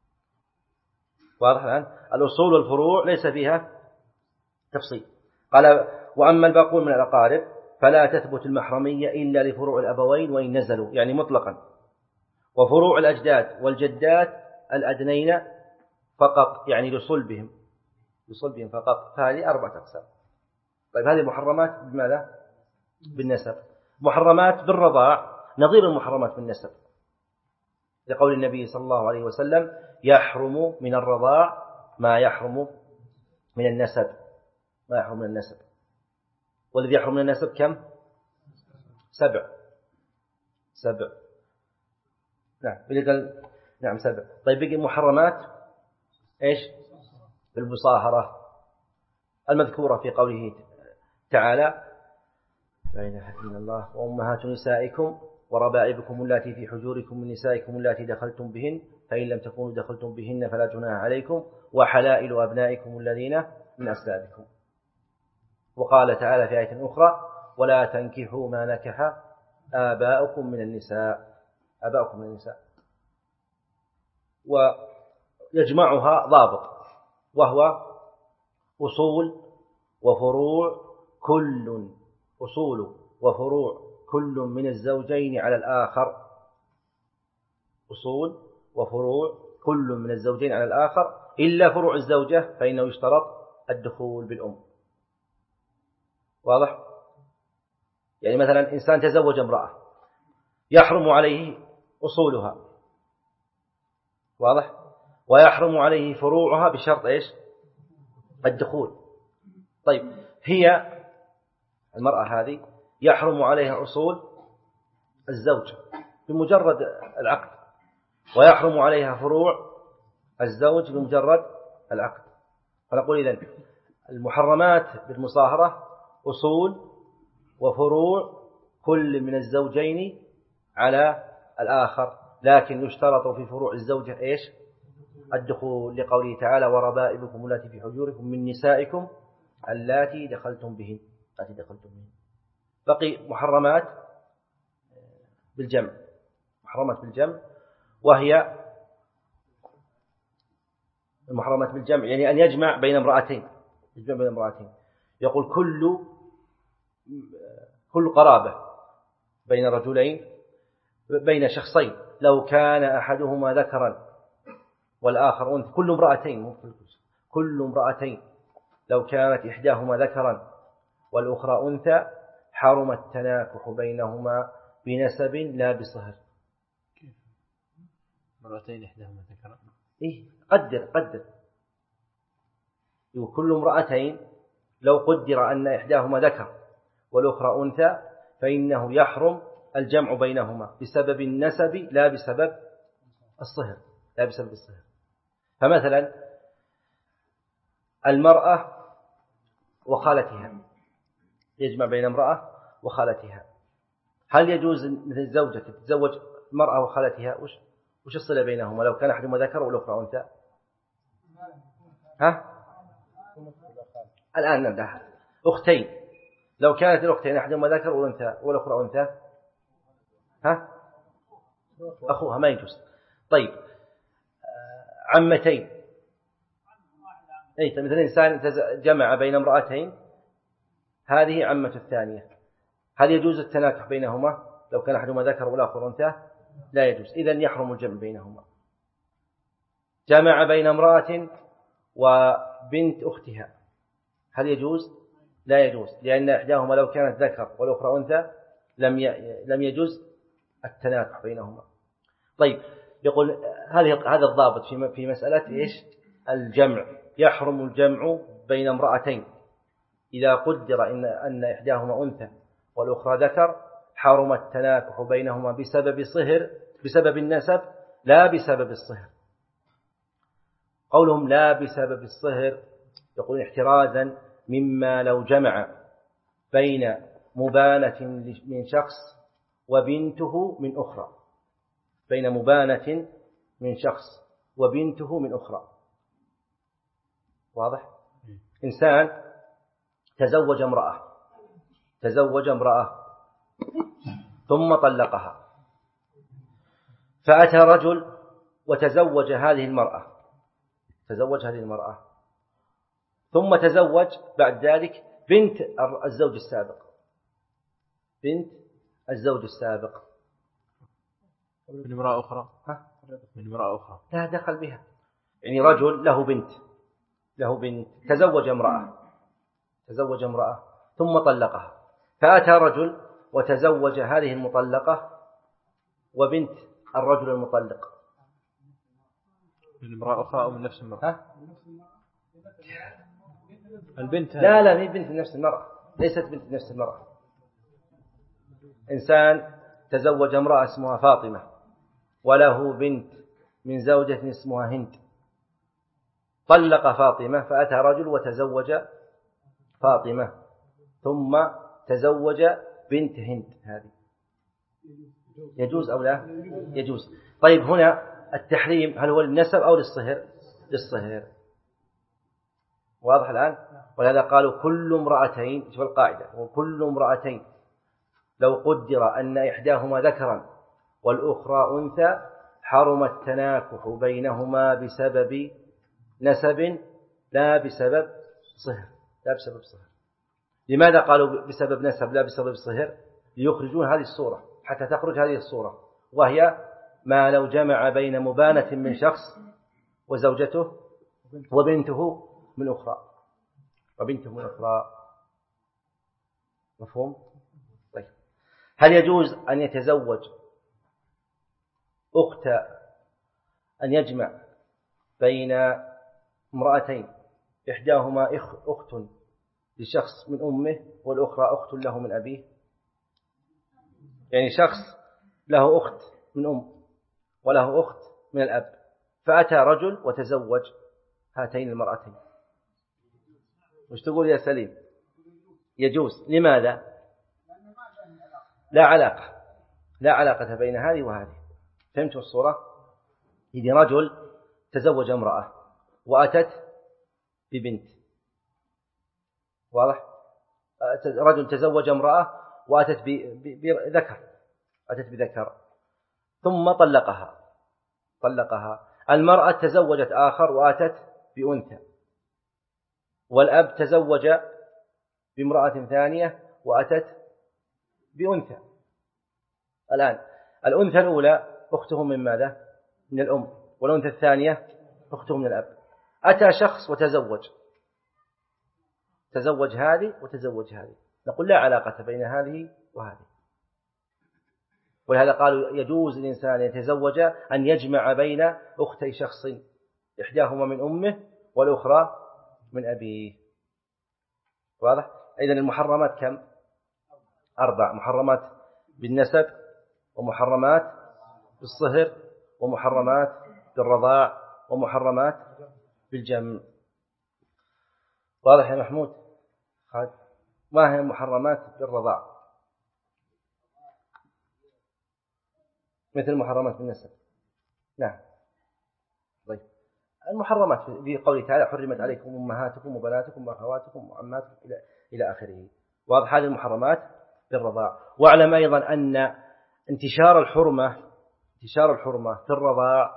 واضح الآن؟ الأصول والفروع ليس فيها تفصيل. قال وأما الباقون من الأقارب فلا تثبت المحرمية إلا لفروع الأبوين وإن نزلوا يعني مطلقا وفروع الأجداد والجدات الأدنين فقط يعني لصلبهم لصلبهم فقط. فهذه أربعة أقسام. طيب هذه محرمات بماذا؟ بالنسب. محرمات بالرضاع نظير المحرمات بالنسب لقول النبي صلى الله عليه وسلم يحرم من الرضاع ما يحرم من النسب ما يحرم من النسب. والذي يحرم من النسب كم؟ سبع. سبع. نعم قال نعم سبع. طيب بقي محرمات إيش؟ بالمصاهرة المذكورة في قوله تعالى لا إله إلا الله وأمهات نسائكم وربائبكم اللاتي في حجوركم من نسائكم اللاتي دخلتم بهن فإن لم تكونوا دخلتم بهن فلا جناح عليكم وحلائل أبنائكم الذين من أصلابكم. وقال تعالى في آية أخرى ولا تنكحوا ما نكح آباؤكم من النساء آباؤكم من النساء. ويجمعها ضابط وهو أصول وفروع كل أصول وفروع كل من الزوجين على الآخر أصول وفروع كل من الزوجين على الآخر إلا فروع الزوجة فإنه يشترط الدخول بالأم. واضح؟ يعني مثلا إنسان تزوج امرأة يحرم عليه أصولها واضح؟ ويحرم عليه فروعها بشرط إيش؟ الدخول. طيب هي المرأة هذه يحرم عليها أصول الزوج بمجرد العقد ويحرم عليها فروع الزوج بمجرد العقد. فنقول إذن المحرمات بالمصاهرة أصول وفروع كل من الزوجين على الآخر لكن يشترط في فروع الزوجة إيش؟ الدخول لقوله تعالى وربائبكم التي في حجوركم من نسائكم اللاتي دخلتم بهن التي دخلتم بهن. بقي محرمات بالجمع محرمات بالجمع وهي المحرمات بالجمع يعني أن يجمع بين امرأتين يجمع بين امرأتين يقول كل كل قرابة بين رجلين بين شخصين لو كان أحدهما ذكرا والآخر أنثى كل امرأتين كل امرأتين لو كانت إحداهما ذكرا والأخرى أنثى حرم التناكح بينهما بنسب لا بصهر. مرتين إحداهما ذكرا إيه قدر قدر كل امرأتين لو قدر أن إحداهما ذكر والأخرى أنثى فإنه يحرم الجمع بينهما بسبب النسب لا بسبب الصهر لا بسبب الصهر. فمثلا المرأة وخالتها يجمع بين امرأة وخالتها هل يجوز مثل الزوجة تتزوج المرأة وخالتها وش وش الصلة بينهما لو كان أحدهما ذكر والأخرى أنثى؟ ها الآن نبدأ أختين لو كانت الأختين أحدهما ذكر والأنثى والأخرى أنثى ها أخوها ما يجوز. طيب عمتين أي مثل إنسان جمع بين امرأتين هذه عمة الثانية هل يجوز التناكح بينهما لو كان أحدهما ذكر والآخر أنثى؟ لا يجوز إذن يحرم الجمع بينهما. جمع بين امرأة وبنت أختها هل يجوز؟ لا يجوز لأن إحداهما لو كانت ذكر والأخرى أنثى لم لم يجوز التناكح بينهما. طيب يقول هذه هذا الضابط في في مسألة إيش؟ الجمع يحرم الجمع بين امرأتين إذا قدر إن أن إحداهما أنثى والأخرى ذكر حرم التناكح بينهما بسبب صهر بسبب النسب لا بسبب الصهر. قولهم لا بسبب الصهر يقول احترازا مما لو جمع بين مبانة من شخص وبنته من أخرى بين مبانة من شخص وبنته من أخرى. واضح؟ إنسان تزوج امرأة تزوج امرأة ثم طلقها فأتى رجل وتزوج هذه المرأة تزوج هذه المرأة ثم تزوج بعد ذلك بنت الزوج السابق بنت الزوج السابق من امرأة أخرى ها من امرأة أخرى لا دخل بها يعني رجل له بنت له بنت تزوج امرأة تزوج امرأة ثم طلقها فأتى رجل وتزوج هذه المطلقة وبنت الرجل المطلق من امرأة أخرى أو من نفس المرأة ها؟ البنت لا لا مي بنت نفس المرأة ليست بنت نفس المرأة. إنسان تزوج امرأة اسمها فاطمة وله بنت من زوجة اسمها هند، طلق فاطمة فأتى رجل وتزوج فاطمة ثم تزوج بنت هند، هذه يجوز أو لا؟ يجوز. طيب هنا التحريم هل هو للنسب أو للصهر؟ للصهر، واضح الآن؟ ولهذا قالوا كل امرأتين، شوف القاعدة، وكل امرأتين لو قدر أن إحداهما ذكرا والأخرى أنثى حرم التناكح بينهما بسبب نسب لا بسبب صهر، لا بسبب صهر. لماذا قالوا بسبب نسب لا بسبب صهر؟ ليخرجون هذه الصورة حتى تخرج هذه الصورة، وهي ما لو جمع بين مبانة من شخص وزوجته وبنته من أخرى وبنته من أخرى. مفهوم؟ طيب هل يجوز أن يتزوج أخت، أن يجمع بين امرأتين إحداهما أخت لشخص من أمه والأخرى أخت له من أبيه؟ يعني شخص له أخت من أم وله أخت من الأب، فأتى رجل وتزوج هاتين المرأتين، وش تقول يا سليم؟ يجوز. لماذا؟ لا علاقة، لا علاقة بين هذه وهذه. فهمتوا الصورة؟ إذا رجل تزوج امرأة وأتت ببنت، واضح؟ رجل تزوج امرأة وأتت بذكر، أتت بذكر ثم طلقها طلقها المرأة تزوجت آخر وأتت بأنثى، والأب تزوج بامرأة ثانية وأتت بأنثى. الآن الأنثى الأولى أخته من ماذا؟ من الأم، والأنثى الثانية أخته من الأب. أتى شخص وتزوج، تزوج هذه وتزوج هذه، نقول لا علاقة بين هذه وهذه. ولهذا قالوا يجوز للإنسان يتزوج أن يجمع بين أختي شخص إحداهما من أمه والأخرى من أبيه. واضح؟ إذن المحرمات كم؟ أربع محرمات بالنسب، ومحرمات بالصهر، ومحرمات بالرضاع، ومحرمات بالجمع. واضح يا محمود؟ ما هي المحرمات بالرضاع؟ مثل محرمات بالنسب. نعم. طيب المحرمات في قوله تعالى حرمت عليكم أمهاتكم وبناتكم وأخواتكم وعماتكم إلى إلى آخره. واضح؟ هذه المحرمات بالرضاع. واعلم أيضا أن انتشار الحرمة انتشار الحرمة في الرضاع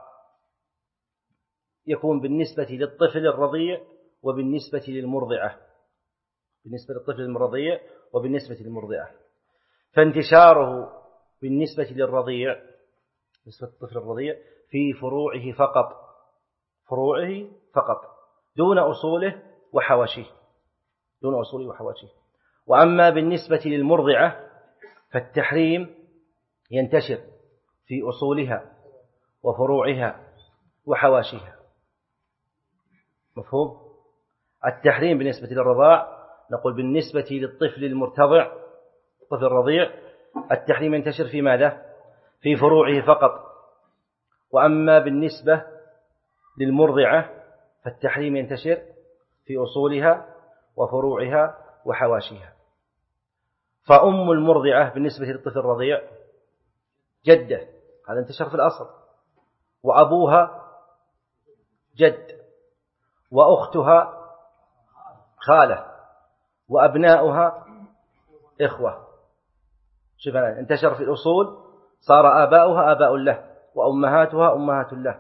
يكون بالنسبة للطفل الرضيع وبالنسبة للمرضعة، بالنسبة للطفل الرضيع وبالنسبة للمرضعة. فانتشاره بالنسبة للرضيع، بالنسبة للطفل الرضيع في فروعه فقط، فروعه فقط دون أصوله وحواشيه، دون أصوله وحواشيه. وأما بالنسبة للمرضعة فالتحريم ينتشر في أصولها وفروعها وحواشيها. مفهوم؟ التحريم بالنسبة للرضاع نقول بالنسبة للطفل المرتضع، الطفل الرضيع، التحريم ينتشر في ماذا؟ في فروعه فقط. وأما بالنسبة للمرضعة فالتحريم ينتشر في أصولها وفروعها وحواشيها. فأم المرضعة بالنسبة للطفل الرضيع جدة، هذا انتشر في الأصل، وأبوها جد، وأختها خالة، وأبناؤها إخوة. شوف انتشر في الأصول، صار آباؤها آباء له، وأمهاتها أمهات له،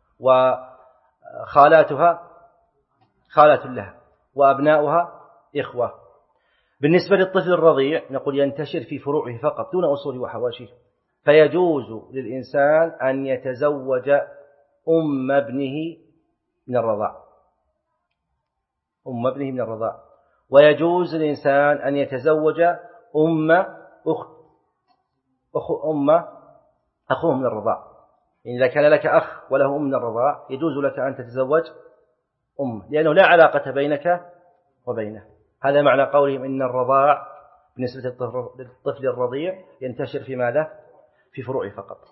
وخالاتها خالات له، وأبناؤها إخوة. بالنسبة للطفل الرضيع نقول ينتشر في فروعه فقط دون أصوله وحواشيه. فيجوز للإنسان أن يتزوج أم ابنه من الرضاع، أم ابنه من الرضاع. ويجوز للإنسان أن يتزوج أم أخت أخو أم أخوه من الرضاع. يعني إذا كان لك أخ وله أم من الرضاع يجوز لك أن تتزوج أم، لأنه لا علاقة بينك وبينه. هذا معنى قولهم إن الرضاع بالنسبة للطفل الرضيع ينتشر في ماذا؟ في فروعه فقط.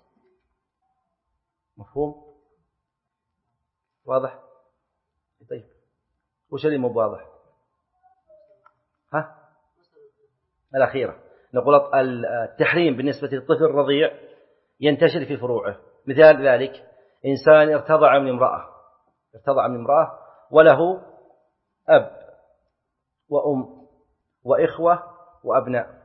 مفهوم؟ واضح؟ طيب وش اللي مو واضح؟ ها؟ الأخيرة نقول التحريم بالنسبة للطفل الرضيع ينتشر في فروعه. مثال ذلك إنسان ارتضع من امرأة ارتضع من امرأة وله أب وأم وإخوة وأبناء.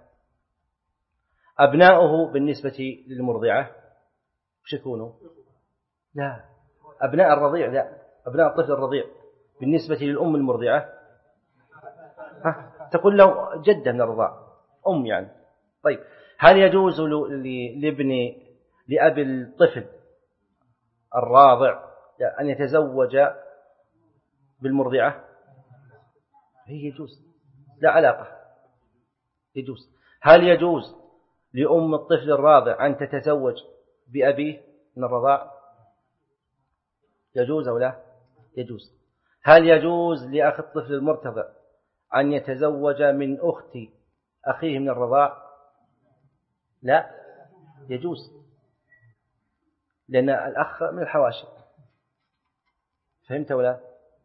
أبناؤه بالنسبة للمرضعة وش يكونوا؟ لا، أبناء الرضيع لا، أبناء الطفل الرضيع بالنسبة للأم المرضعة ها؟ تقول له جدة من الرضاع، أم يعني. طيب هل يجوز لابن لأب الطفل الراضع أن يتزوج بالمرضعة؟ هي يجوز، لا علاقة، يجوز. هل يجوز لأم الطفل الراضع أن تتزوج بأبيه من الرضاع؟ يجوز أو لا؟ يجوز. هل يجوز لأخ الطفل المرتضع أن يتزوج من أخت أخيه من الرضاع؟ لا، يجوز، لأن الأخ من الحواشي. فهمت ولا؟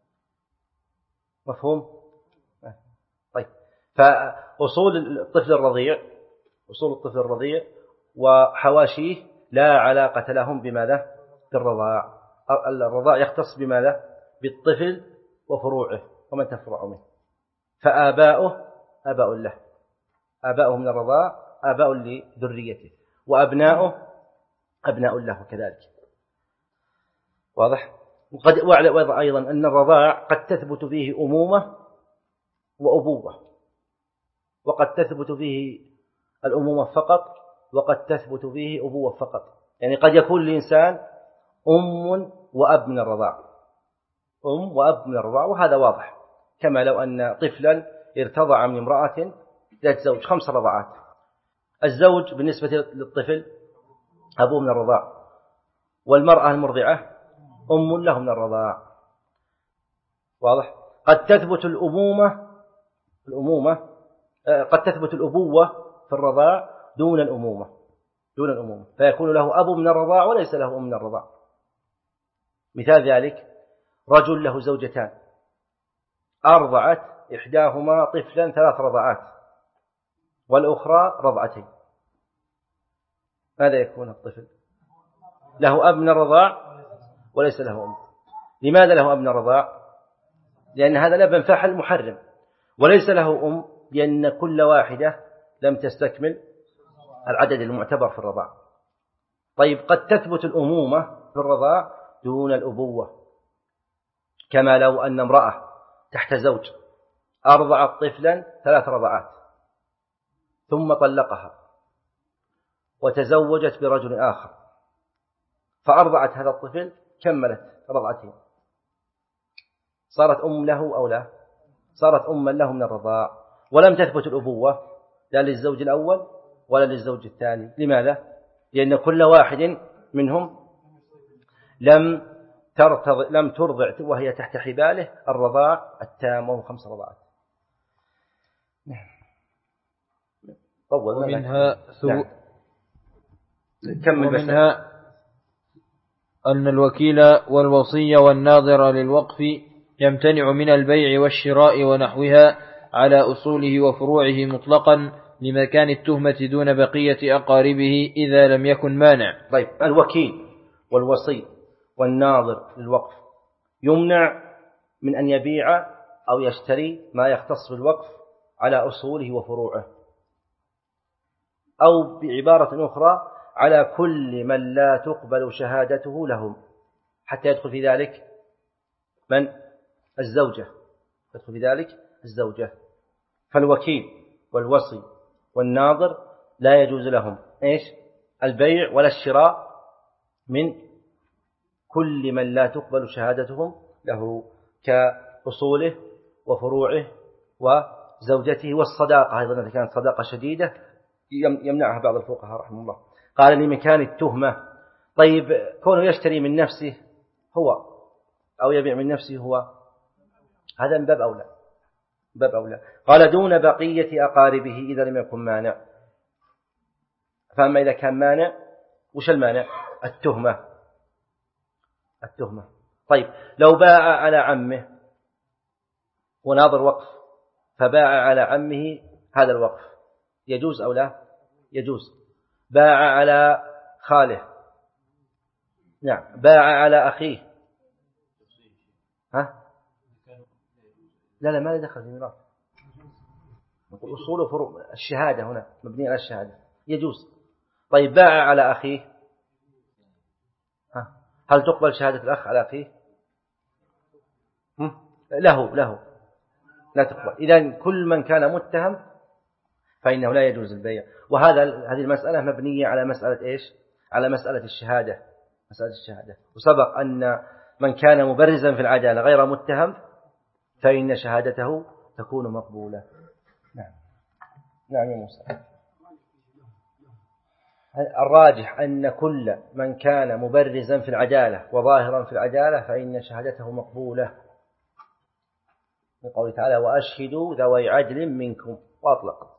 مفهوم؟ طيب فأصول الطفل الرضيع أصول الطفل الرضيع وحواشيه لا علاقة لهم بماذا؟ بالرضاع. الرضاع يختص بماذا؟ بالطفل وفروعه ومن تفرع منه. فآباؤه آباء له، آباؤه من الرضاع آباء لذريته، وأبناؤه أبناء له كذلك. واضح؟ وقد وعلى أيضا أن الرضاع قد تثبت فيه أمومة وأبوة، وقد تثبت فيه الأمومة فقط، وقد تثبت فيه أبوة فقط. يعني قد يكون الإنسان أم وأب من الرضاع، أم وأب من الرضاع، وهذا واضح، كما لو أن طفلا ارتضع من امرأة ذات زوج، خمس رضعات. الزوج بالنسبة للطفل أبوه من الرضاع، والمرأة المرضعة أم له من الرضاع. واضح؟ قد تثبت الأمومة الأمومة قد تثبت الأبوة في الرضاع دون الأمومة دون الأمومة فيكون له أب من الرضاع وليس له أم من الرضاع. مثال ذلك رجل له زوجتان أرضعت إحداهما طفلا ثلاث رضعات والأخرى رضعتين، ماذا يكون الطفل؟ له أب من الرضاع وليس له أم. لماذا له أب من الرضاع؟ لأن هذا لبن فحل محرم، وليس له أم لأن كل واحدة لم تستكمل العدد المعتبر في الرضاع. طيب قد تثبت الأمومة في الرضاع دون الأبوة، كما لو أن امرأة تحت زوج أرضعت طفلا ثلاث رضعات ثم طلقها وتزوجت برجل آخر فأرضعت هذا الطفل كملت رضعتين، صارت أم له أو لا؟ صارت أما له من الرضاع، ولم تثبت الأبوة لا للزوج الأول ولا للزوج الثاني. لماذا؟ لأن كل واحد منهم لم ترتض... لم ترضع وهي تحت حباله الرضاع التام وهو خمس رضعات. طول. ومنها نعم. كمل. ومنها أن الوكيل والوصي والناظر للوقف يمتنع من البيع والشراء ونحوها على أصوله وفروعه مطلقا لمكان التهمة دون بقية أقاربه إذا لم يكن مانع. طيب الوكيل والوصي والناظر للوقف يمنع من أن يبيع أو يشتري ما يختص بالوقف على أصوله وفروعه، أو بعبارة أخرى على كل من لا تقبل شهادته لهم، حتى يدخل في ذلك من؟ الزوجة، يدخل في ذلك الزوجة. فالوكيل والوصي والناظر لا يجوز لهم إيش؟ البيع ولا الشراء من كل من لا تقبل شهادتهم له، كأصوله وفروعه وزوجته، والصداقة أيضا إذا كانت صداقة شديدة يمنعها بعض الفقهاء رحمه الله. قال لمكان التهمة. طيب كونه يشتري من نفسه هو أو يبيع من نفسه هو، هذا من باب أولى باب أولى. قال دون بقية أقاربه إذا لم يكن مانع. فأما إذا كان مانع وش المانع؟ التهمة التهمة طيب لو باع على عمه وناظر وقف فباع على عمه هذا الوقف يجوز أو لا؟ يجوز. باع على خاله، نعم، باع على أخيه، ها؟ لا لا ما له دخل في الميراث. أصول وفروع الشهادة هنا مبنية على الشهادة يجوز. طيب باع على أخيه، ها؟ هل تقبل شهادة الأخ على أخيه؟ له له لا تقبل. إذن كل من كان متهم فإنه لا يجوز البيع. وهذا هذه المسألة مبنية على مسألة إيش؟ على مسألة الشهادة، مسألة الشهادة. وسبق أن من كان مبرزا في العدالة غير متهم فإن شهادته تكون مقبولة. نعم نعم يا موسى. الراجح أن كل من كان مبرزا في العدالة وظاهرا في العدالة فإن شهادته مقبولة، من قوله تعالى وأشهدوا ذوي عدل منكم، وأطلق.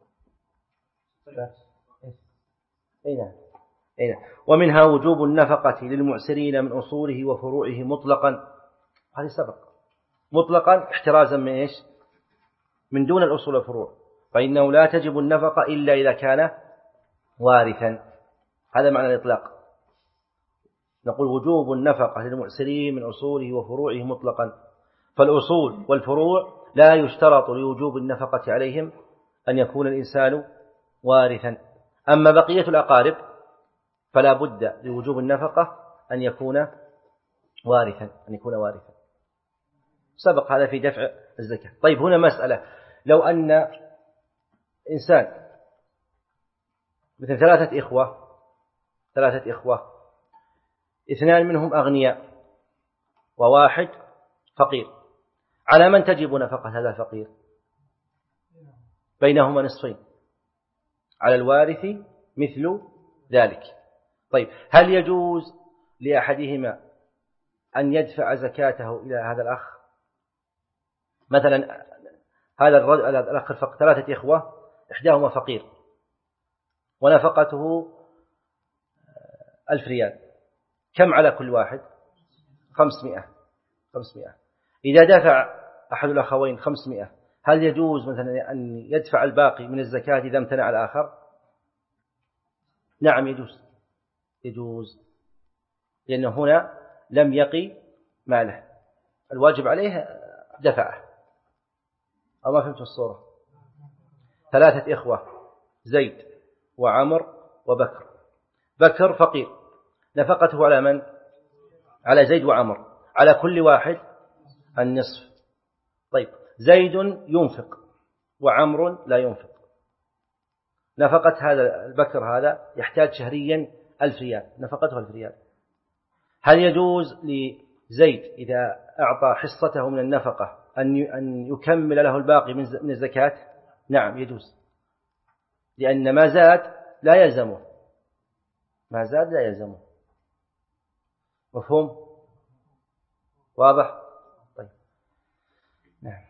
أين أين ومنها وجوب النفقة للمعسرين من أصوله وفروعه مطلقا، هذه سبق مطلقا احترازا من إيش؟ من دون الأصول والفروع، فإنه لا تجب النفقة إلا إذا كان وارثا. هذا معنى الإطلاق. نقول وجوب النفقة للمعسرين من أصوله وفروعه مطلقا، فالأصول والفروع لا يشترط لوجوب النفقة عليهم أن يكون الإنسان وارثا. أما بقية الأقارب فلا بد لوجوب النفقة أن يكون وارثا أن يكون وارثا سبق هذا في دفع الزكاة. طيب هنا مسألة، لو أن إنسان مثل ثلاثة إخوة ثلاثة إخوة اثنان منهم أغنياء وواحد فقير، على من تجب نفقة هذا الفقير؟ بينهما نصفين، على الوارث مثل ذلك. طيب هل يجوز لأحدهما أن يدفع زكاته إلى هذا الأخ؟ مثلا هذا الرجل الأخ الفقير ثلاثة إخوة إحداهما فقير ونفقته ألف ريال، كم على كل واحد؟ خمسمائة خمسمائة. إذا دفع أحد الأخوين خمسمائة هل يجوز مثلا أن يدفع الباقي من الزكاة إذا امتنع الآخر؟ نعم يجوز يجوز لأنه هنا لم يقي ماله، الواجب عليه دفعه. أو ما فهمت الصورة؟ ثلاثة إخوة زيد وعمر وبكر، بكر فقير نفقته على من؟ على زيد وعمر، على كل واحد النصف. طيب زيد ينفق وعمر لا ينفق، نفقة هذا البكر هذا يحتاج شهريا ألف ريال، نفقته ألف ريال. هل يجوز لزيد إذا أعطى حصته من النفقة أن يكمل له الباقي من الزكاة؟ نعم يجوز، لأن ما زاد لا يلزمه، ما زاد لا يلزمه. مفهوم؟ واضح؟ طيب نعم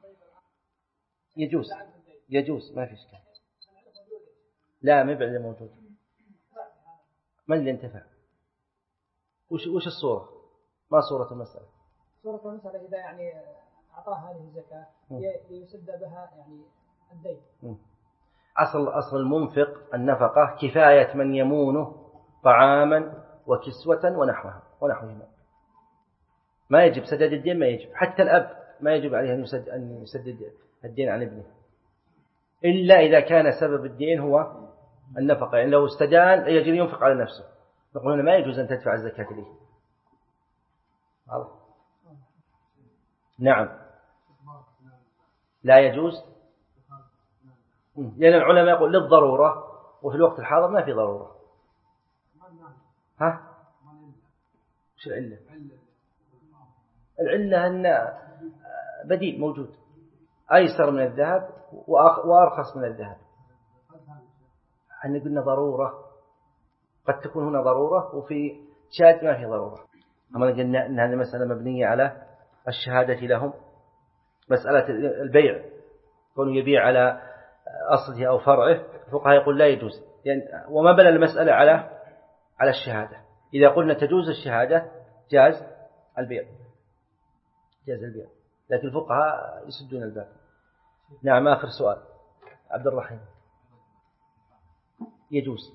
يجوز يجوز ما في إشكال. لا ما يبعد موجود. من اللي انتفع؟ وش وش الصورة؟ ما صورة المسألة؟ صورة المسألة إذا يعني أعطاه هذه الزكاة ليسد بها يعني الدين. أصل أصل المنفق النفقة كفاية من يمونه طعاما وكسوة ونحوها ونحوهما، ما يجب سداد الدين، ما يجب. حتى الأب ما يجب عليه أن يسدد أن يسدد الدين عن ابنه إلا إذا كان سبب الدين هو النفقة، يعني لو استدان يجب ينفق على نفسه، نقول هنا ما يجوز أن تدفع الزكاة ليه. نعم لا يجوز، لأن العلماء يقول للضرورة، وفي الوقت الحاضر ما في ضرورة. ها؟ وش العلة؟ العلة أن بديل موجود أيسر من الذهب وأرخص من الذهب. أن قلنا ضرورة، قد تكون هنا ضرورة وفي شاهد ما في ضرورة. أما قلنا أن هذه المسألة مبنية على الشهادة لهم. مسألة البيع كونه يبيع على أصله أو فرعه، الفقهاء يقول لا يجوز، يعني وما بنى المسألة على على الشهادة. إذا قلنا تجوز الشهادة جاز البيع، جاز البيع، لكن الفقهاء يسدون الباب. نعم، آخر سؤال عبد الرحيم. يجوز،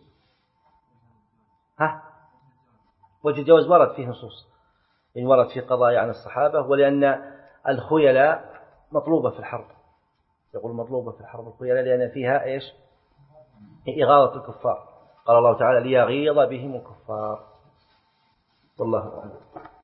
ها وجه الجواز ورد فيه نصوص، إن ورد في قضايا عن الصحابة، ولأن الخيلاء مطلوبة في الحرب، يقول مطلوبة في الحرب الخيلاء لأن فيها إيش؟ إغاظة الكفار، قال الله تعالى ليغيظ بهم الكفار. والله أعلم.